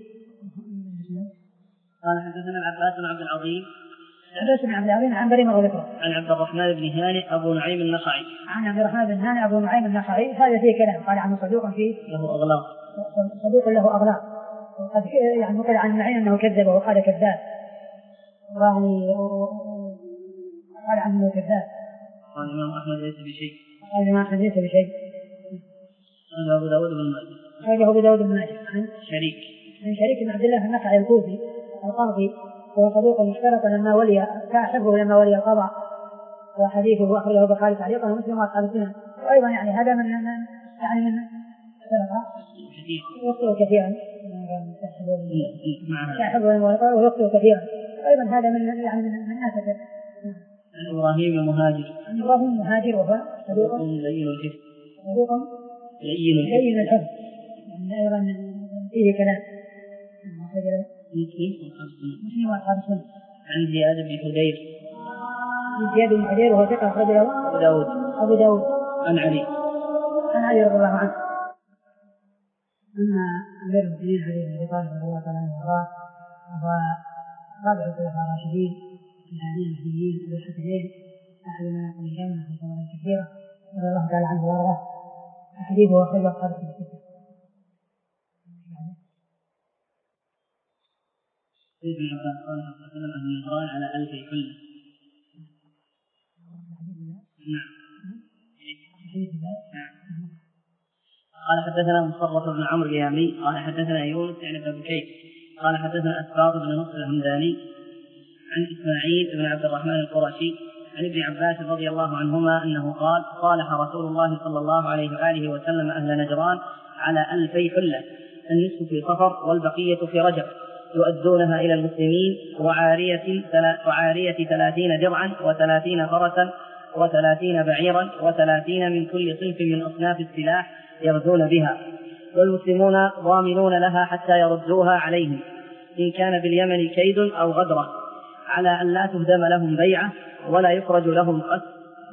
قال حدثنا العباس بن عبد العظيم عباس بن عبد العظيم عن بريمة وذكره. عن عبد الرحمن بن هانئ أبو نعيم النخعي. عن عبد الرحمن بن هانئ أبو نعيم النخعي هذا فيه كلام، قال عنه صدوق فيه له أغلاط، صدوق له أغلاط، وقد يعني نقل عن معين أنه كذب وقال كذاب، يعني قال عنه كذاب. قال الإمام أحمد ليس بشيء. قال الإمام أحمد ليس بشيء. قال أبو داود بن ماجه. قال أبو داود بن ماجه عن شريك عن شريك بن عبد الله النخعي الكوفي القاضي، وهو صدوق اشترط لما ولي كأحبه لما ولي القضاء، وحديثه أخرجه البخاري تعليقا ومسلم وأصحاب السنن. وأيضا يعني هذا من يعني من يخطئ كثيرا، كأحبه لما ولي القضاء ويخطئ كثيرا. أيضا هذا من يعني من الناس. عن إبراهيم المهاجر. عن إبراهيم المهاجر وهو صدوق لين الحفظ. صدوق لين الحفظ. يعني أيضا فيه كلام. مسلم وأصحاب السنن. عن زياد بن حدير. عن زياد بن حدير وهو ثقة أخرج له أبو داود. أبو داود. عن علي. عن علي رضي الله عنه. أما أمير المؤمنين علي بن أبي طالب رضي الله عنه وأرضاه وهو رابع الخلفاء الراشدين الهادين المهديين أبو الحسنين أحد من أهل الجنة في سنوات كثيرة رضي الله تعالى عنه وأرضاه. حديثه أخرجه أصحاب الكتب. ابن عباس قال حدثنا أهل النجران على ألف حلة. نعم. قال حدثنا مصرف بن عمرو اليامي قال حدثنا يونس يعني بن بكير قال حدثنا أسباط بن نصر الهمداني عن إسماعيل بن عبد الرحمن القرشي عن ابن عباس رضي الله عنهما أنه قال صالح رسول الله صلى الله عليه وآله وسلم أهل نجران على ألفي حلة، النصف في صفر والبقية في رجب، يؤدونها إلى المسلمين وعارية وعارية ثلاثين درعا وثلاثين فرسا وثلاثين بعيرا وثلاثين من كل صنف من أصناف السلاح يغزون بها، والمسلمون ضامنون لها حتى يردوها عليهم إن كان باليمن كيد أو غدرة، على أن لا تهدم لهم بيعة ولا يخرج لهم قسم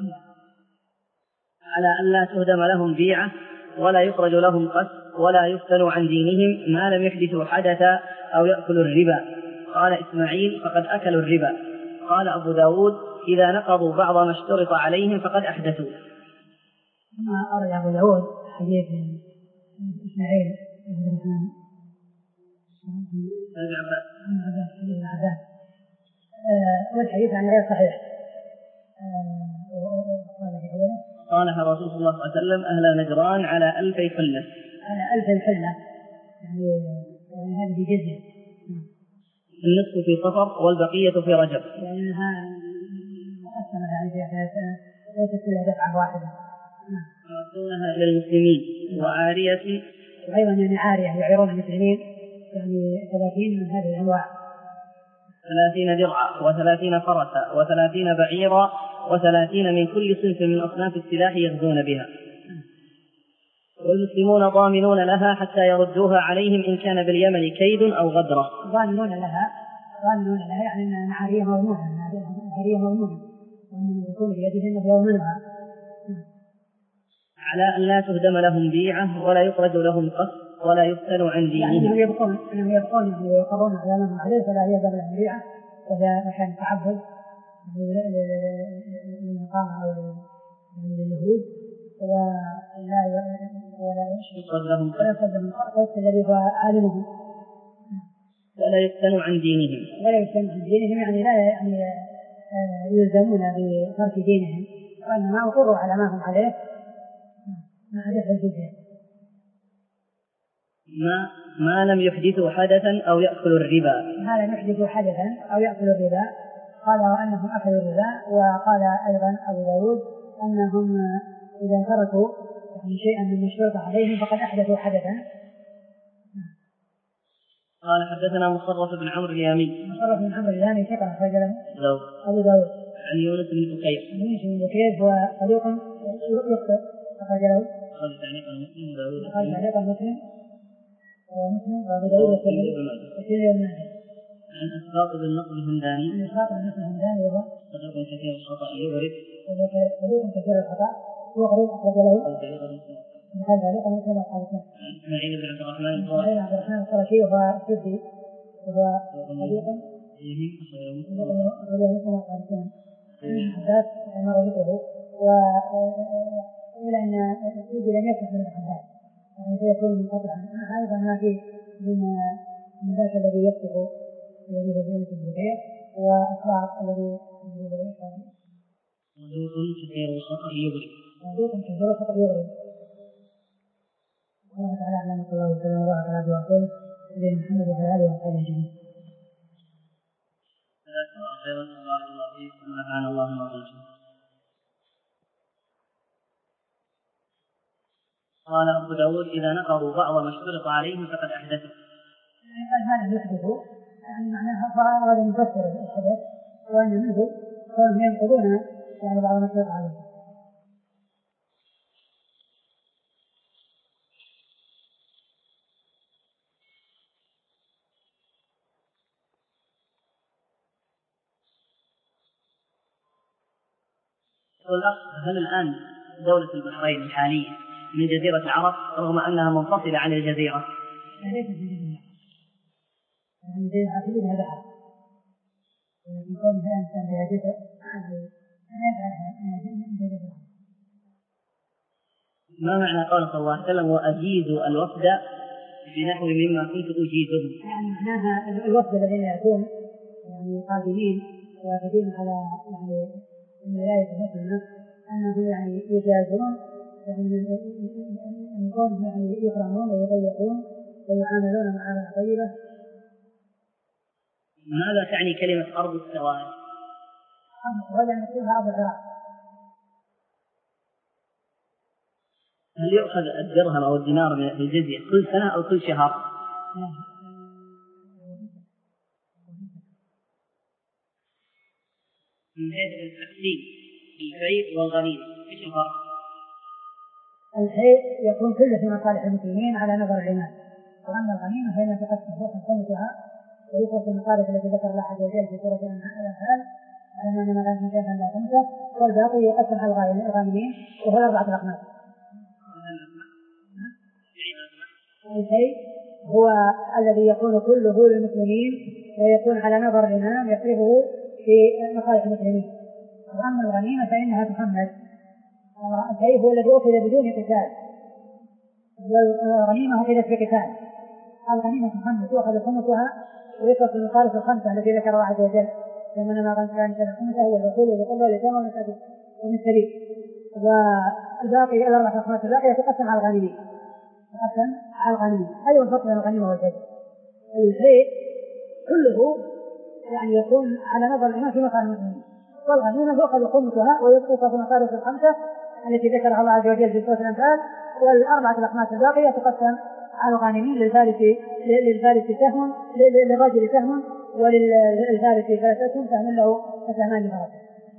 على أن لا تهدم لهم بيعة ولا يخرج لهم قسم ولا يفتنوا عن دينهم ما لم يحدثوا حدثا أو يأكلوا الربا. قال إسماعيل فقد أكلوا الربا. قال أبو داود إذا نقضوا بعض ما اشترط عليهم فقد أحدثوا. ثم أرى أبو داود حديث إسماعيل بن الرحمن بن عباس بن عباس والحديث عن غير صحيح. صالح رسول الله صلى الله عليه وسلم أهل نجران على ألفي حلة. على ألفي حلة يعني يعني هذه جزية، النصف في صفر والبقية في رجب، لأنها مقسمة يعني ليست كلها دفعة واحدة. يؤدونها إلى المسلمين وعارية وأيضا يعني عارية يعيرون المسلمين يعني ثلاثين من هذه الأنواع، ثلاثين درعا وثلاثين فرسا وثلاثين بعيرا وثلاثين من كل صنف من أصناف السلاح يغزون بها، والمسلمون ضامنون لها حتى يردوها عليهم إن كان باليمن كيد أو غدرة. ضامنون لها ضامنون لها يعني أن عارية مضمونة عارية مضمونة وأن يكون بيدهم يضمنها، على أن لا تهدم لهم بيعة ولا يخرج لهم قسط ولا يفتنوا عن دينهم. يعني هم يبقون هم يبقون يعني يقرون على من عليه فلا يهدم لهم بيعة، وإذا كان تعبد للمقام أو لليهود ولا ولا يخرج لهم ولا يخرج لهم قسط الذي هو عالمهم، ولا يفتنوا عن دينهم ولا يفتنوا عن دينهم يعني لا يعني يلزمون بترك دينهم، وإنما أقروا على ما هم عليه ما حدث الجزية ما ما لم يحدثوا حدثا أو يأكلوا الربا. ما لم يحدثوا حدثا أو يأكلوا الربا. قال وأنهم أكلوا الربا. وقال أيضا أبو داود أنهم إذا تركوا يعني شيئا من مشروط عليهم فقد أحدثوا حدثا. قال حدثنا مصرف بن عمرو اليامي. مصرف بن عمرو اليامي ثقة أخرج له أبو داود. عن يونس بن بكير. يونس بن بكير هو صدوق يخطئ أخرج له. قال تعليقا مسلم وداود. قال تعليقا مسلم ومسلم وأبو داود والترمذي بن ماجه. عن أسباط بن نصر الهمداني. عن أسباط بن نصر الهمداني وهو صدوق كثير الخطأ يغرب. صدوق كثير الخطأ يغرب أخرج له هذا ذلك مثل ما قال إسماعيل بن عبد الرحمن إسماعيل بن عبد الرحمن القرشي وهو سدي وهو صديق وليه مثل ما قال ابن عباس أن رجله وإلى أن سدي لم يفتح من الحداد يعني سيكون منقطعا. أيضا ما في من من ذاك الذي يفتح الذي هو زينة الزبير وأسرار الذي هو يفعل صدوق كثير الخطأ يغرب صدوق كثير الخطأ يغرب. الله تعالى أعلم صلى الله وسلم وبارك على عبده ورسوله نبينا محمد وعلى آله وصحبه أجمعين. سبحان الله وبحمده. قال أبو داود إذا نقضوا بعض ما اشترط عليهم فقد أحدثوا. يعني هذا يحدثوا يعني معناها فأراد أن يفسر الحدث وأن منه كانوا ينقضون يعني بعض ما اشترط عليهم. هل الآن دولة البحرين الحالية من جزيرة العرب رغم أنها منفصلة عن الجزيرة؟ ليست من جزيرة يعني جزيرة عتيبة هذا حق ولكن كونها أنسان بها جزء ما يجعلها من جزيرة. ما معنى قول صلى الله عليه وسلم وأجيزوا الوفد بنحو مما كنت أجيزهم؟ يعني معناها الوفد الذين يأتون يعني قادمين وقادمين على يعني الولاية المسلمة أنهم يعني يجازون يعني يكونوا يعني يكرمون ويضيقون ويعاملون معاملة طيبة. ماذا تعني كلمة أرض السواد؟ أرض السواد يعني فيها أرض العراق. هل يؤخذ الدرهم أو الدينار من الجزية كل سنة أو كل شهر؟ من حيث التقسيم الفيء والغنيمة ايش الفرق؟ الفيء يكون كله في مصالح المسلمين على نظر الإمام، وأما الغنيمة فإنها تقسم تأخذ خمسها ويخرج في المصالح التي ذكر الله عز وجل في سورة الأنفال على أن ما غنم شيئا لا خمسة والباقي يقسم على الغانمين وهو أربعة أقسام. الفيء هو الذي يكون كله للمسلمين ويكون على نظر الإمام يصرفه في مصالح المسلمين. وأما الغنيمة فإنها تخمس. الفيء هو الذي أخذ بدون قتال والغنيمة أخذت بقتال. الغنيمة تخمس يأخذ خمسها ويصرف في المصالح الخمسة التي ذكر الله عز وجل لمن ما غنم كان شيئا خمسة هو الرسول والقربى واليتامى والمساكين ومن السبيل. والباقي الأربعة أقسام الباقية تقسم على الغنيمين تقسم على الغنيمة. هذا هو الفرق بين الغنيمة والفيء. الفيء كله يعني يكون على نظر الإمام في مصالح المسلمين والغنيمة يؤخذ خمسها ويصرف في المصالح الخمسة التي ذكرها الله عز وجل في سورة الأنفال والأربعة الأخماس الباقية تقسم على الغانمين للفارس للفارس سهم للرجل سهم وللفارس ثلاثة سهم سهم له فسهمان لفرسه.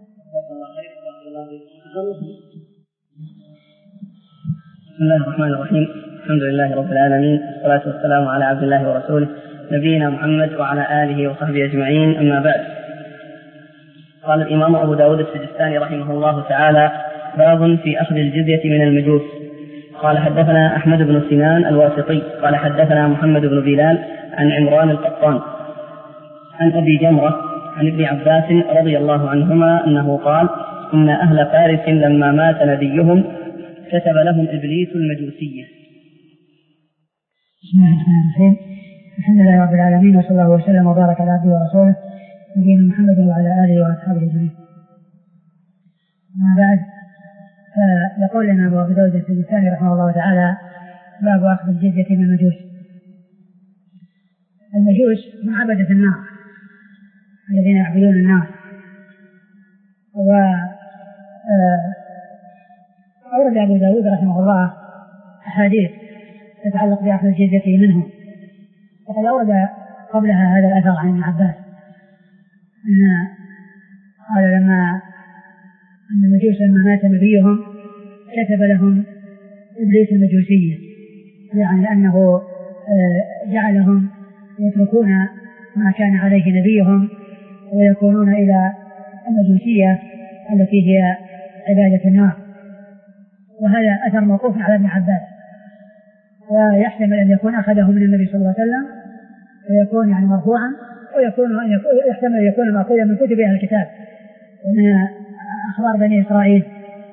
بسم الله الرحمن الرحيم. الحمد لله رب العالمين والصلاة والسلام على عبد الله ورسوله نبينا محمد وعلى آله وصحبه أجمعين. أما بعد، قال الإمام أبو داود السجستاني رحمه الله تعالى: باب في أخذ الجزية من المجوس. قال حدثنا أحمد بن سنان الواسطي قال حدثنا محمد بن بلال عن عمران القطان عن أبي جمرة عن ابن عباس رضي الله عنهما أنه قال: إن أهل فارس لما مات نبيهم كتب لهم إبليس المجوسية. بسم الله الرحمن الرحيم. الحمد لله رب العالمين وصلى الله وسلم وبارك على عبده ورسوله نبينا محمد وعلى آله وأصحابه أجمعين. أما بعد، فيقول لنا أبو داود السجستاني رحمه الله تعالى: باب أخذ الجزية من المجوس. المجوس هم عبدة النار الذين يعبدون النار. وأورد أبو داود رحمه الله أحاديث تتعلق بأخذ الجزية منهم، وقد أورد قبلها هذا الأثر عن ابن عباس أن قال لما أن المجوس لما مات نبيهم كتب لهم إبليس المجوسية، يعني أنه جعلهم يتركون ما كان عليه نبيهم ويكونون إلى المجوسية التي هي عبادة النار. وهذا أثر موقوف على ابن عباس، ويحتمل أن يكون أخذه من النبي صلى الله عليه وسلم ويكون يعني مرفوعا، ويكون يحتمل أن يكون مأخوذا من كتب أهل الكتاب ومن أخبار بني إسرائيل.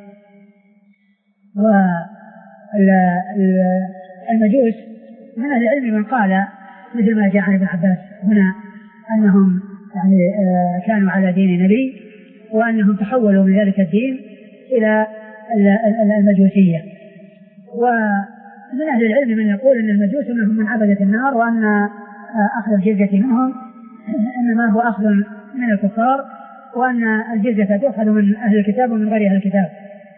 والمجوس من أهل العلم من قال مثل ما جاء عن ابن عباس هنا أنهم يعني كانوا على دين نبي وأنهم تحولوا من ذلك الدين إلى المجوسية. ومن أهل العلم من يقول أن المجوس أنهم من عبدة النار، وأن أخذ الجزية منهم إنما هو أخذ من الكفار، وأن الجزية تؤخذ من أهل الكتاب ومن غير أهل الكتاب.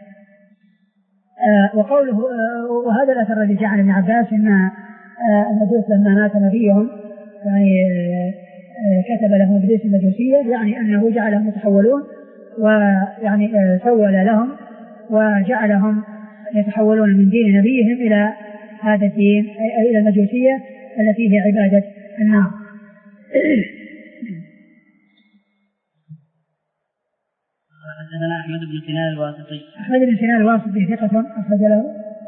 وقوله وهذا الأثر الذي جاء عن ابن عباس أن المجوس لما مات نبيهم يعني كتب لهم إبليس المجوسية، يعني أنه جعلهم يتحولون ويعني سول لهم وجعلهم يتحولون من دين نبيهم إلى هذا الدين، إلى المجوسية التي هي عبادة النار. حدثنا أحمد بن سنان الواسطي. أحمد بن سنان الواسطي ثقة أخرج له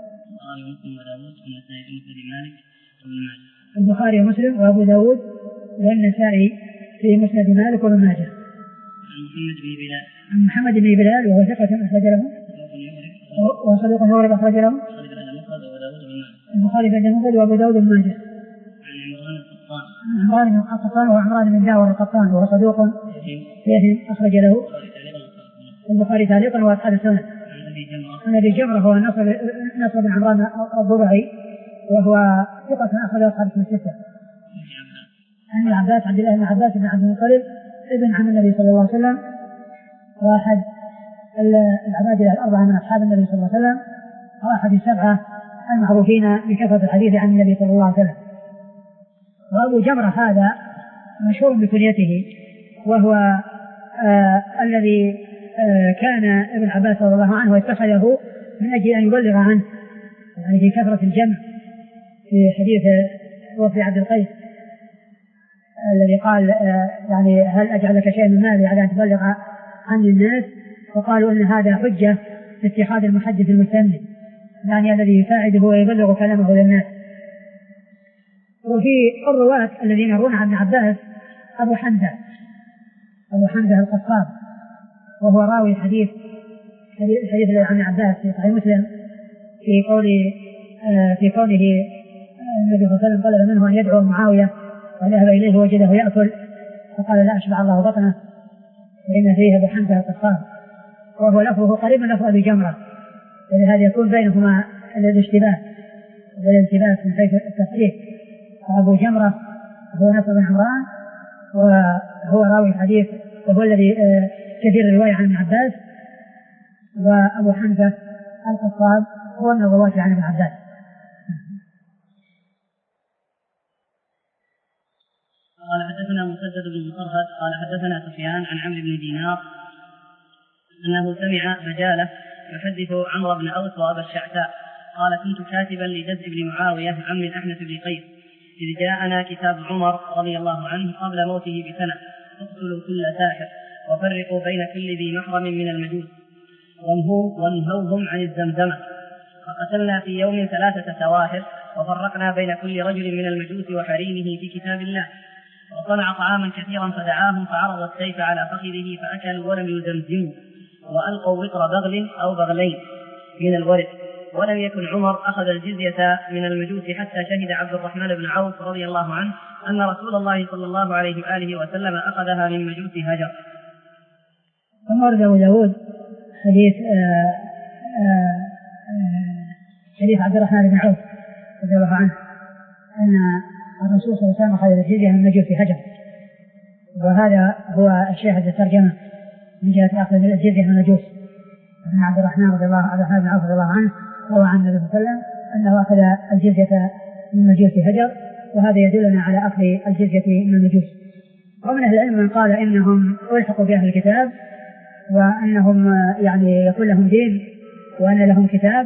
البخاري ومسلم وأبو داود والنسائي في مسند مالك وابن ماجه. عن محمد بن بلال. عن محمد بن بلال وهو ثقة أخرج له وصديق يغرب أخرج له البخاري في المفرد وأبو داود وابن ماجه. عن عمران بن القطان وعمران بن داور القطان وهو صدوق يهم أخرج له البخاري تعليقا وأصحاب السنة. عن أبي جمرة هو نصر بن عمران الضبعي وهو ثقة أخرج أصحاب الستة. عن العباس عبد الله بن عباس بن عبد المطلب ابن عم النبي صلى الله عليه وسلم، واحد العبادلة الأربعة من أصحاب النبي صلى الله عليه وسلم، واحد السبعة المعروفين بكثرة الحديث عن النبي صلى الله عليه وسلم. وأبو جمرة هذا مشهور بكنيته، وهو آه الذي آه كان ابن عباس رضي الله عنه اتخذه من أجل أن يبلغ عنه، يعني في كثرة الجمع في حديث وفي عبد القيس الذي قال آه يعني هل أجعل لك شيء من مالي على أن تبلغ عن الناس، وقالوا أن هذا حجة في اتخاذ المحدث المستمل، يعني الذي يساعده ويبلغ كلامه للناس. وفي الرواة الذين يرون عن ابن عباس أبو حمزة أبو حمزة القصاب، وهو راوي حديث حديث عن ابن عباس في صحيح مسلم في قول في كونه النبي صلى الله عليه وسلم طلب منه أن يدعو معاوية وذهب إليه وجده يأكل فقال لا أشبع الله بطنه، فإن فيه أبو حمزة القصاب، وهو لفظه قريب من لفظ أبي جمرة، ولهذا يكون بينهما الاشتباه والالتباس من حيث التصحيح. فأبو جمرة هو نصر بن عمران وهو راوي الحديث وهو الذي كثير الرواية عن ابن عباس، وأبو حمزة القصاب هو من الرواة عن ابن عباس. قال حدثنا مسدد بن مطرهد قال حدثنا سفيان عن عمرو بن دينار أنه سمع بجالة يحدث عمرو بن أوس وأبا الشعثاء قال كنت كاتبا لجد بن معاوية عم الأحنف بن قيس إذ جاءنا كتاب عمر رضي الله عنه قبل موته بسنة اقتلوا كل ساحر وفرقوا بين كل ذي محرم من المجوس وانهوهم عن الزمزمة، فقتلنا في يوم ثلاثة سواحر وفرقنا بين كل رجل من المجوس وحريمه في كتاب الله، وصنع طعاما كثيرا فدعاهم فعرض السيف على فخذه فأكلوا ولم يزمزموا وألقوا وطر بغل أو بغلين من الورق، ولم يكن عمر أخذ الجزية من المجوس حتى شهد عبد الرحمن بن عوف رضي الله عنه أن رسول الله صلى الله عليه وآله وسلم أخذها من مجوس هجر. ثم ورد أبو داود حديث آآ آآ حديث عبد الرحمن بن عوف رضي الله عنه أن الرسول صلى الله عليه وسلم أخذ الجزية من مجوس هجر، وهذا هو الشاهد الترجمة من جهة أخذ الجزية من المجوس. أن عبد الرحمن رضي الله عبد الرحمن بن عوف رضي الله عنه روى عن النبي صلى الله عليه وسلم أنه أخذ الجزية من مجوس هجر، وهذا يدلنا على أخذ الجزية من المجوس. ومن أهل العلم من قال إنهم ألحقوا بأهل الكتاب وأنهم يعني يكون لهم دين وأن لهم كتاب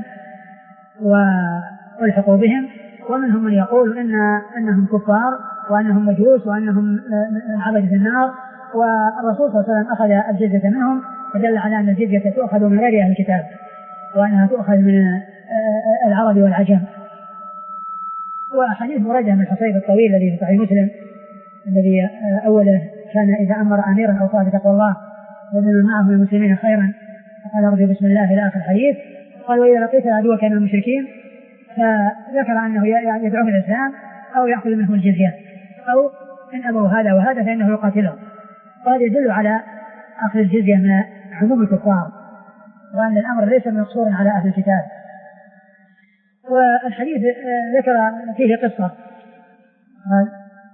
وألحقوا بهم، ومنهم من يقول إن أنهم كفار وأنهم مجوس وأنهم عبدة النار، والرسول صلى الله عليه وسلم أخذ الجزية منهم، فدل على أن الجزية تؤخذ من غير أهل الكتاب، وأنها تؤخذ من العرب والعجم. وحديث بريدة بن الحصيب الطويل الذي في صحيح مسلم الذي أوله كان إذا أمر أميرا أو صاحب تقوى الله ومن معه من المسلمين خيرا فقال أرجو بسم الله إلى آخر الحديث. قال وإذا لقيت عدوك من المشركين فذكر أنه يدعو إلى الإسلام أو يأخذ منه الجزية أو إن أبوا هذا وهذا فإنه يقاتلهم. وهذا يدل على أخذ الجزية من عموم الكفار وأن الأمر ليس مقصورا على أهل الكتاب. والحديث ذكر فيه قصة قال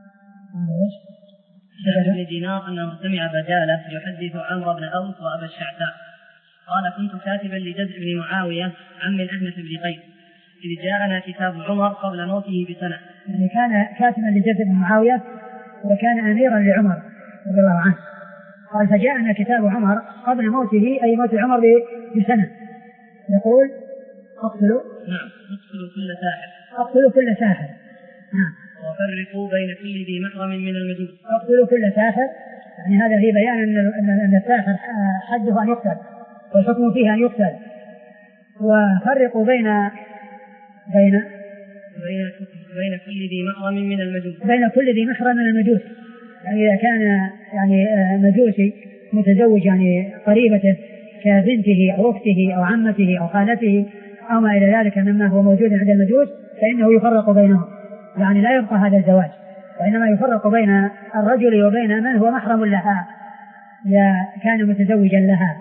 ابن دينار أنه سمع بجالة يحدث عمرو بن أوس وأبا الشعثاء قال كنت كاتبا لجزء بن معاوية عم الأهنف بن قيس إذ جاءنا كتاب عمر قبل موته بسنة. يعني كان كاتبا لجزء بن معاوية وكان أميرا لعمر رضي الله عنه. قال فجاءنا كتاب عمر قبل موته أي موت عمر بسنة يقول اقتلوا نعم اقتلوا كل ساحر اقتلوا كل ساحر نعم وفرقوا بين كل ذي محرم من المجوس. اقتلوا كل ساحر يعني هذا في بيان أن أن الساحر حده أن يقتل والحكم فيه أن يقتل. وفرقوا بين بين بين بين كل ذي محرم من المجوس بين كل ذي محرم من المجوس. يعني إذا كان يعني مجوسي متزوج يعني قريبته كبنته أو أخته أو عمته أو خالته أو ما إلى ذلك مما هو موجود عند المجوس فإنه يفرق بينهم. يعني لا يبقى هذا الزواج وإنما يفرق بين الرجل وبين من هو محرم لها إذا كان متزوجا لها.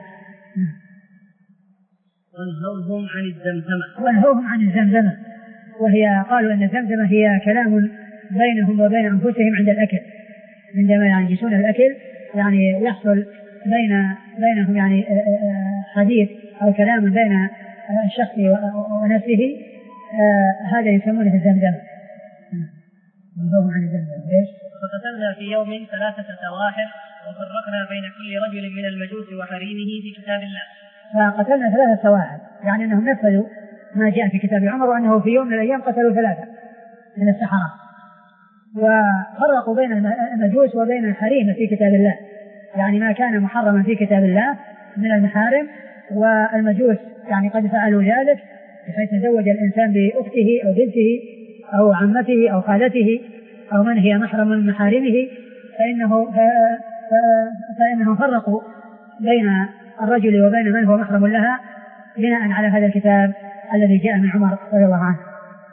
وانهوهم عن الزمزمة وانهوهم عن الزمزمة وهي قالوا أن الزمزمة هي كلام بينهم وبين أنفسهم عند الأكل عندما ينجسون الأكل يعني يحصل بين بينهم يعني حديث أو كلام بين الشخص ونفسه هذا يسمونه الزمزمة. وانهوهم عن الزمزمة. ليش؟ فقتلنا في يوم ثلاثة سواحر وفرقنا بين كل رجل من المجوس وحريمه في كتاب الله. فقتلنا ثلاثة سواحر يعني أنهم نفذوا ما جاء في كتاب عمر وأنه في يوم من الأيام قتلوا ثلاثة من السحرة وفرقوا بين المجوس وبين الحريم في كتاب الله يعني ما كان محرما في كتاب الله من المحارم. والمجوس يعني قد فعلوا ذلك بحيث تزوج الإنسان بأخته أو بنته أو عمته أو خالته أو من هي محرم من محارمه فإنه فإنهم فرقوا بين الرجل وبين من هو محرم لها بناء على هذا الكتاب الذي جاء من عمر رضي الله عنه.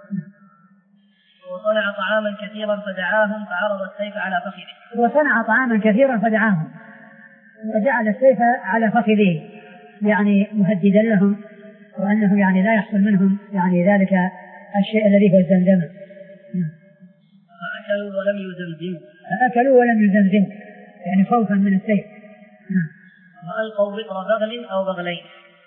وصنع طعاما كثيرا فدعاهم فعرض السيف على فخذه. وصنع طعاما كثيرا فدعاهم وجعل السيف على فخذه يعني مهددا لهم وأنه يعني لا يحصل منهم يعني ذلك الشيء الذي هو الزمزمة. فأكلوا ولم يزمزموا فأكلوا ولم يزمزموا يعني خوفا من السيف. وألقوا وقر بغل أو بغلين.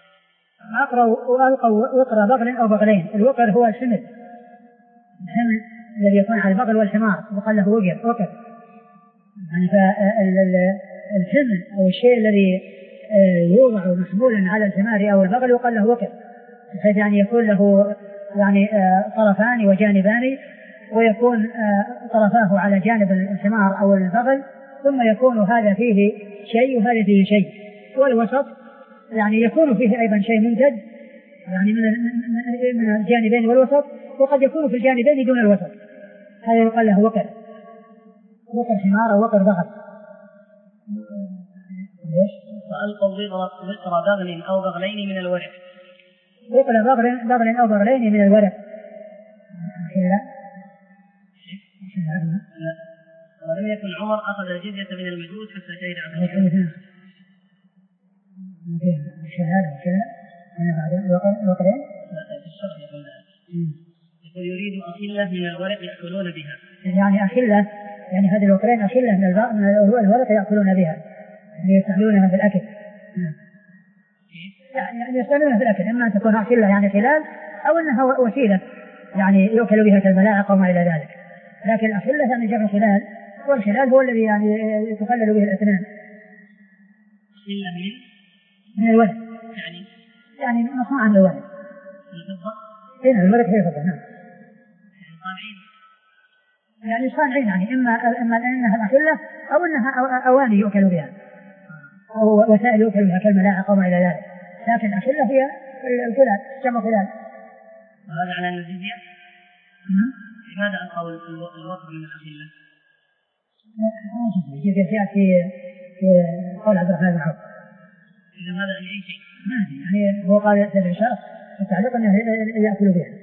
وألقوا وقر بغل أو بغلين. الوقر هو الحمل الحمل الذي يكون على البغل والحمار وقال له وقر وقر يعني فالحمل أو الشيء الذي يوضع محمولا على الحمار أو البغل وقال له وقر بحيث يعني يكون له يعني طرفان وجانبان ويكون طرفاه على جانب الحمار أو البغل ثم يكون هذا فيه شيء وهذا فيه شيء والوسط يعني يكون فيه أيضا شيء ممتد يعني من من الجانبين والوسط وقد يكون في الجانبين دون الوسط هذا يقال له وقر وقر حمار أو وقر بغل. فألقوا وقر بغل أو بغلين من الورق. وقر بغل بغل أو بغلين من الورق. لا لا ولم يكن عمر أخذ الجزية من المجوس حتى شهد عبد الحميد. أنا بعد الوقر الوقرين. الشرح يقول يقول يريد أخلة من الورق يأكلون بها. يعني أخلة يعني هذه الوقرين أخلة من الورق يأكلون بها يعني يستعملونها في الأكل. يعني يستعملونها في الأكل إما أن تكون أخلة يعني خلال أو أنها وسيلة يعني يؤكل بها كالملاعق وما إلى ذلك. لكن الأخلة يعني جمع خلال والخلال هو الذي يعني تخلل به الأسنان. أخلة من من الورق يعني يعني مصنوعا من الورق. الفضة. هنا الورق هي الفضة نعم. يعني صانعين. يعني صانعين يعني إما إما أنها الأخلة أو أنها أواني يؤكل بها أو وسائل يؤكل بها كالملاعق وما إلى ذلك. لكن الأخلة هي الفلان جمع فلان. وهذا على الجزية؟ لماذا ألقوا الوقت من الأخيلة؟ الجزية في في قول عبد الرحمن بن عوف. إذا هذا أي شيء؟ ما يعني هو قال سبع شهر التعليق أنه يأكل بها.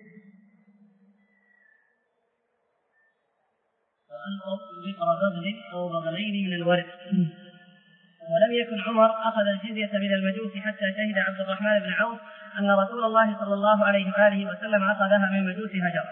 وألقوا ذكر بغل أو بغلين من الورد. ولم يكن عمر أخذ الجزية من المجوس حتى شهد عبد الرحمن بن عوف أن رسول الله صلى الله عليه وآله وسلم أخذها من مجوس هجر.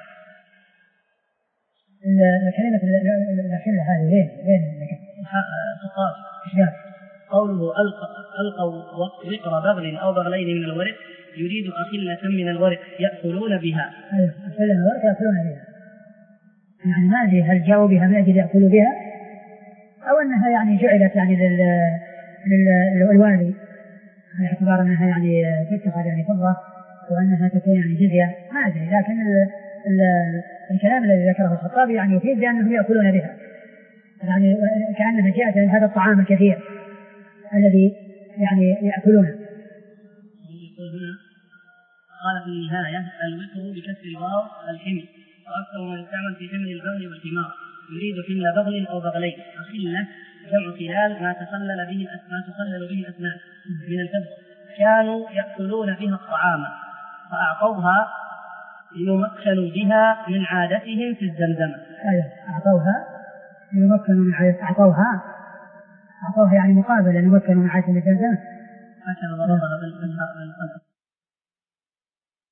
الكلمة الأخيرة هذه وين وين سقاط قوله ألقوا ذكر بغل أو بغلين من الورد يريد أخلة من الورد يأكلون بها. أخلة من الورد يأكلون بها، يعني ما أدري هل جاءوا بها من أجل يأكلوا بها أو أنها يعني جعلت يعني للوالي على اعتبار أنها يعني تتخذ يعني فضة وأنها تكون يعني جزية، ما أدري. لكن ال ال الكلام الذي ذكره الخطابي يعني يفيد بأنهم يأكلون بها، يعني كأنها جاءت من هذا الطعام الكثير الذي يعني يأكلونه. يقول هنا قال في النهاية الوتر بكسر الواو الحمل، وأكثر ما يستعمل في حمل البغل والحمار، يريد حمل بغل أو بغلين. أخلة جمع خلال ما تخلل به ما تخلل به الأسنان من الكبد، كانوا يأكلون بها الطعام فأعطوها ليمكنوا بها من عادتهم في الزمزمة. أعطوها ليمكنوا من عادتهم، أعطوها أعطوها يعني مقابل ليمكنوا من عادتهم في الزمزمة. هكذا ضربها بالقلم.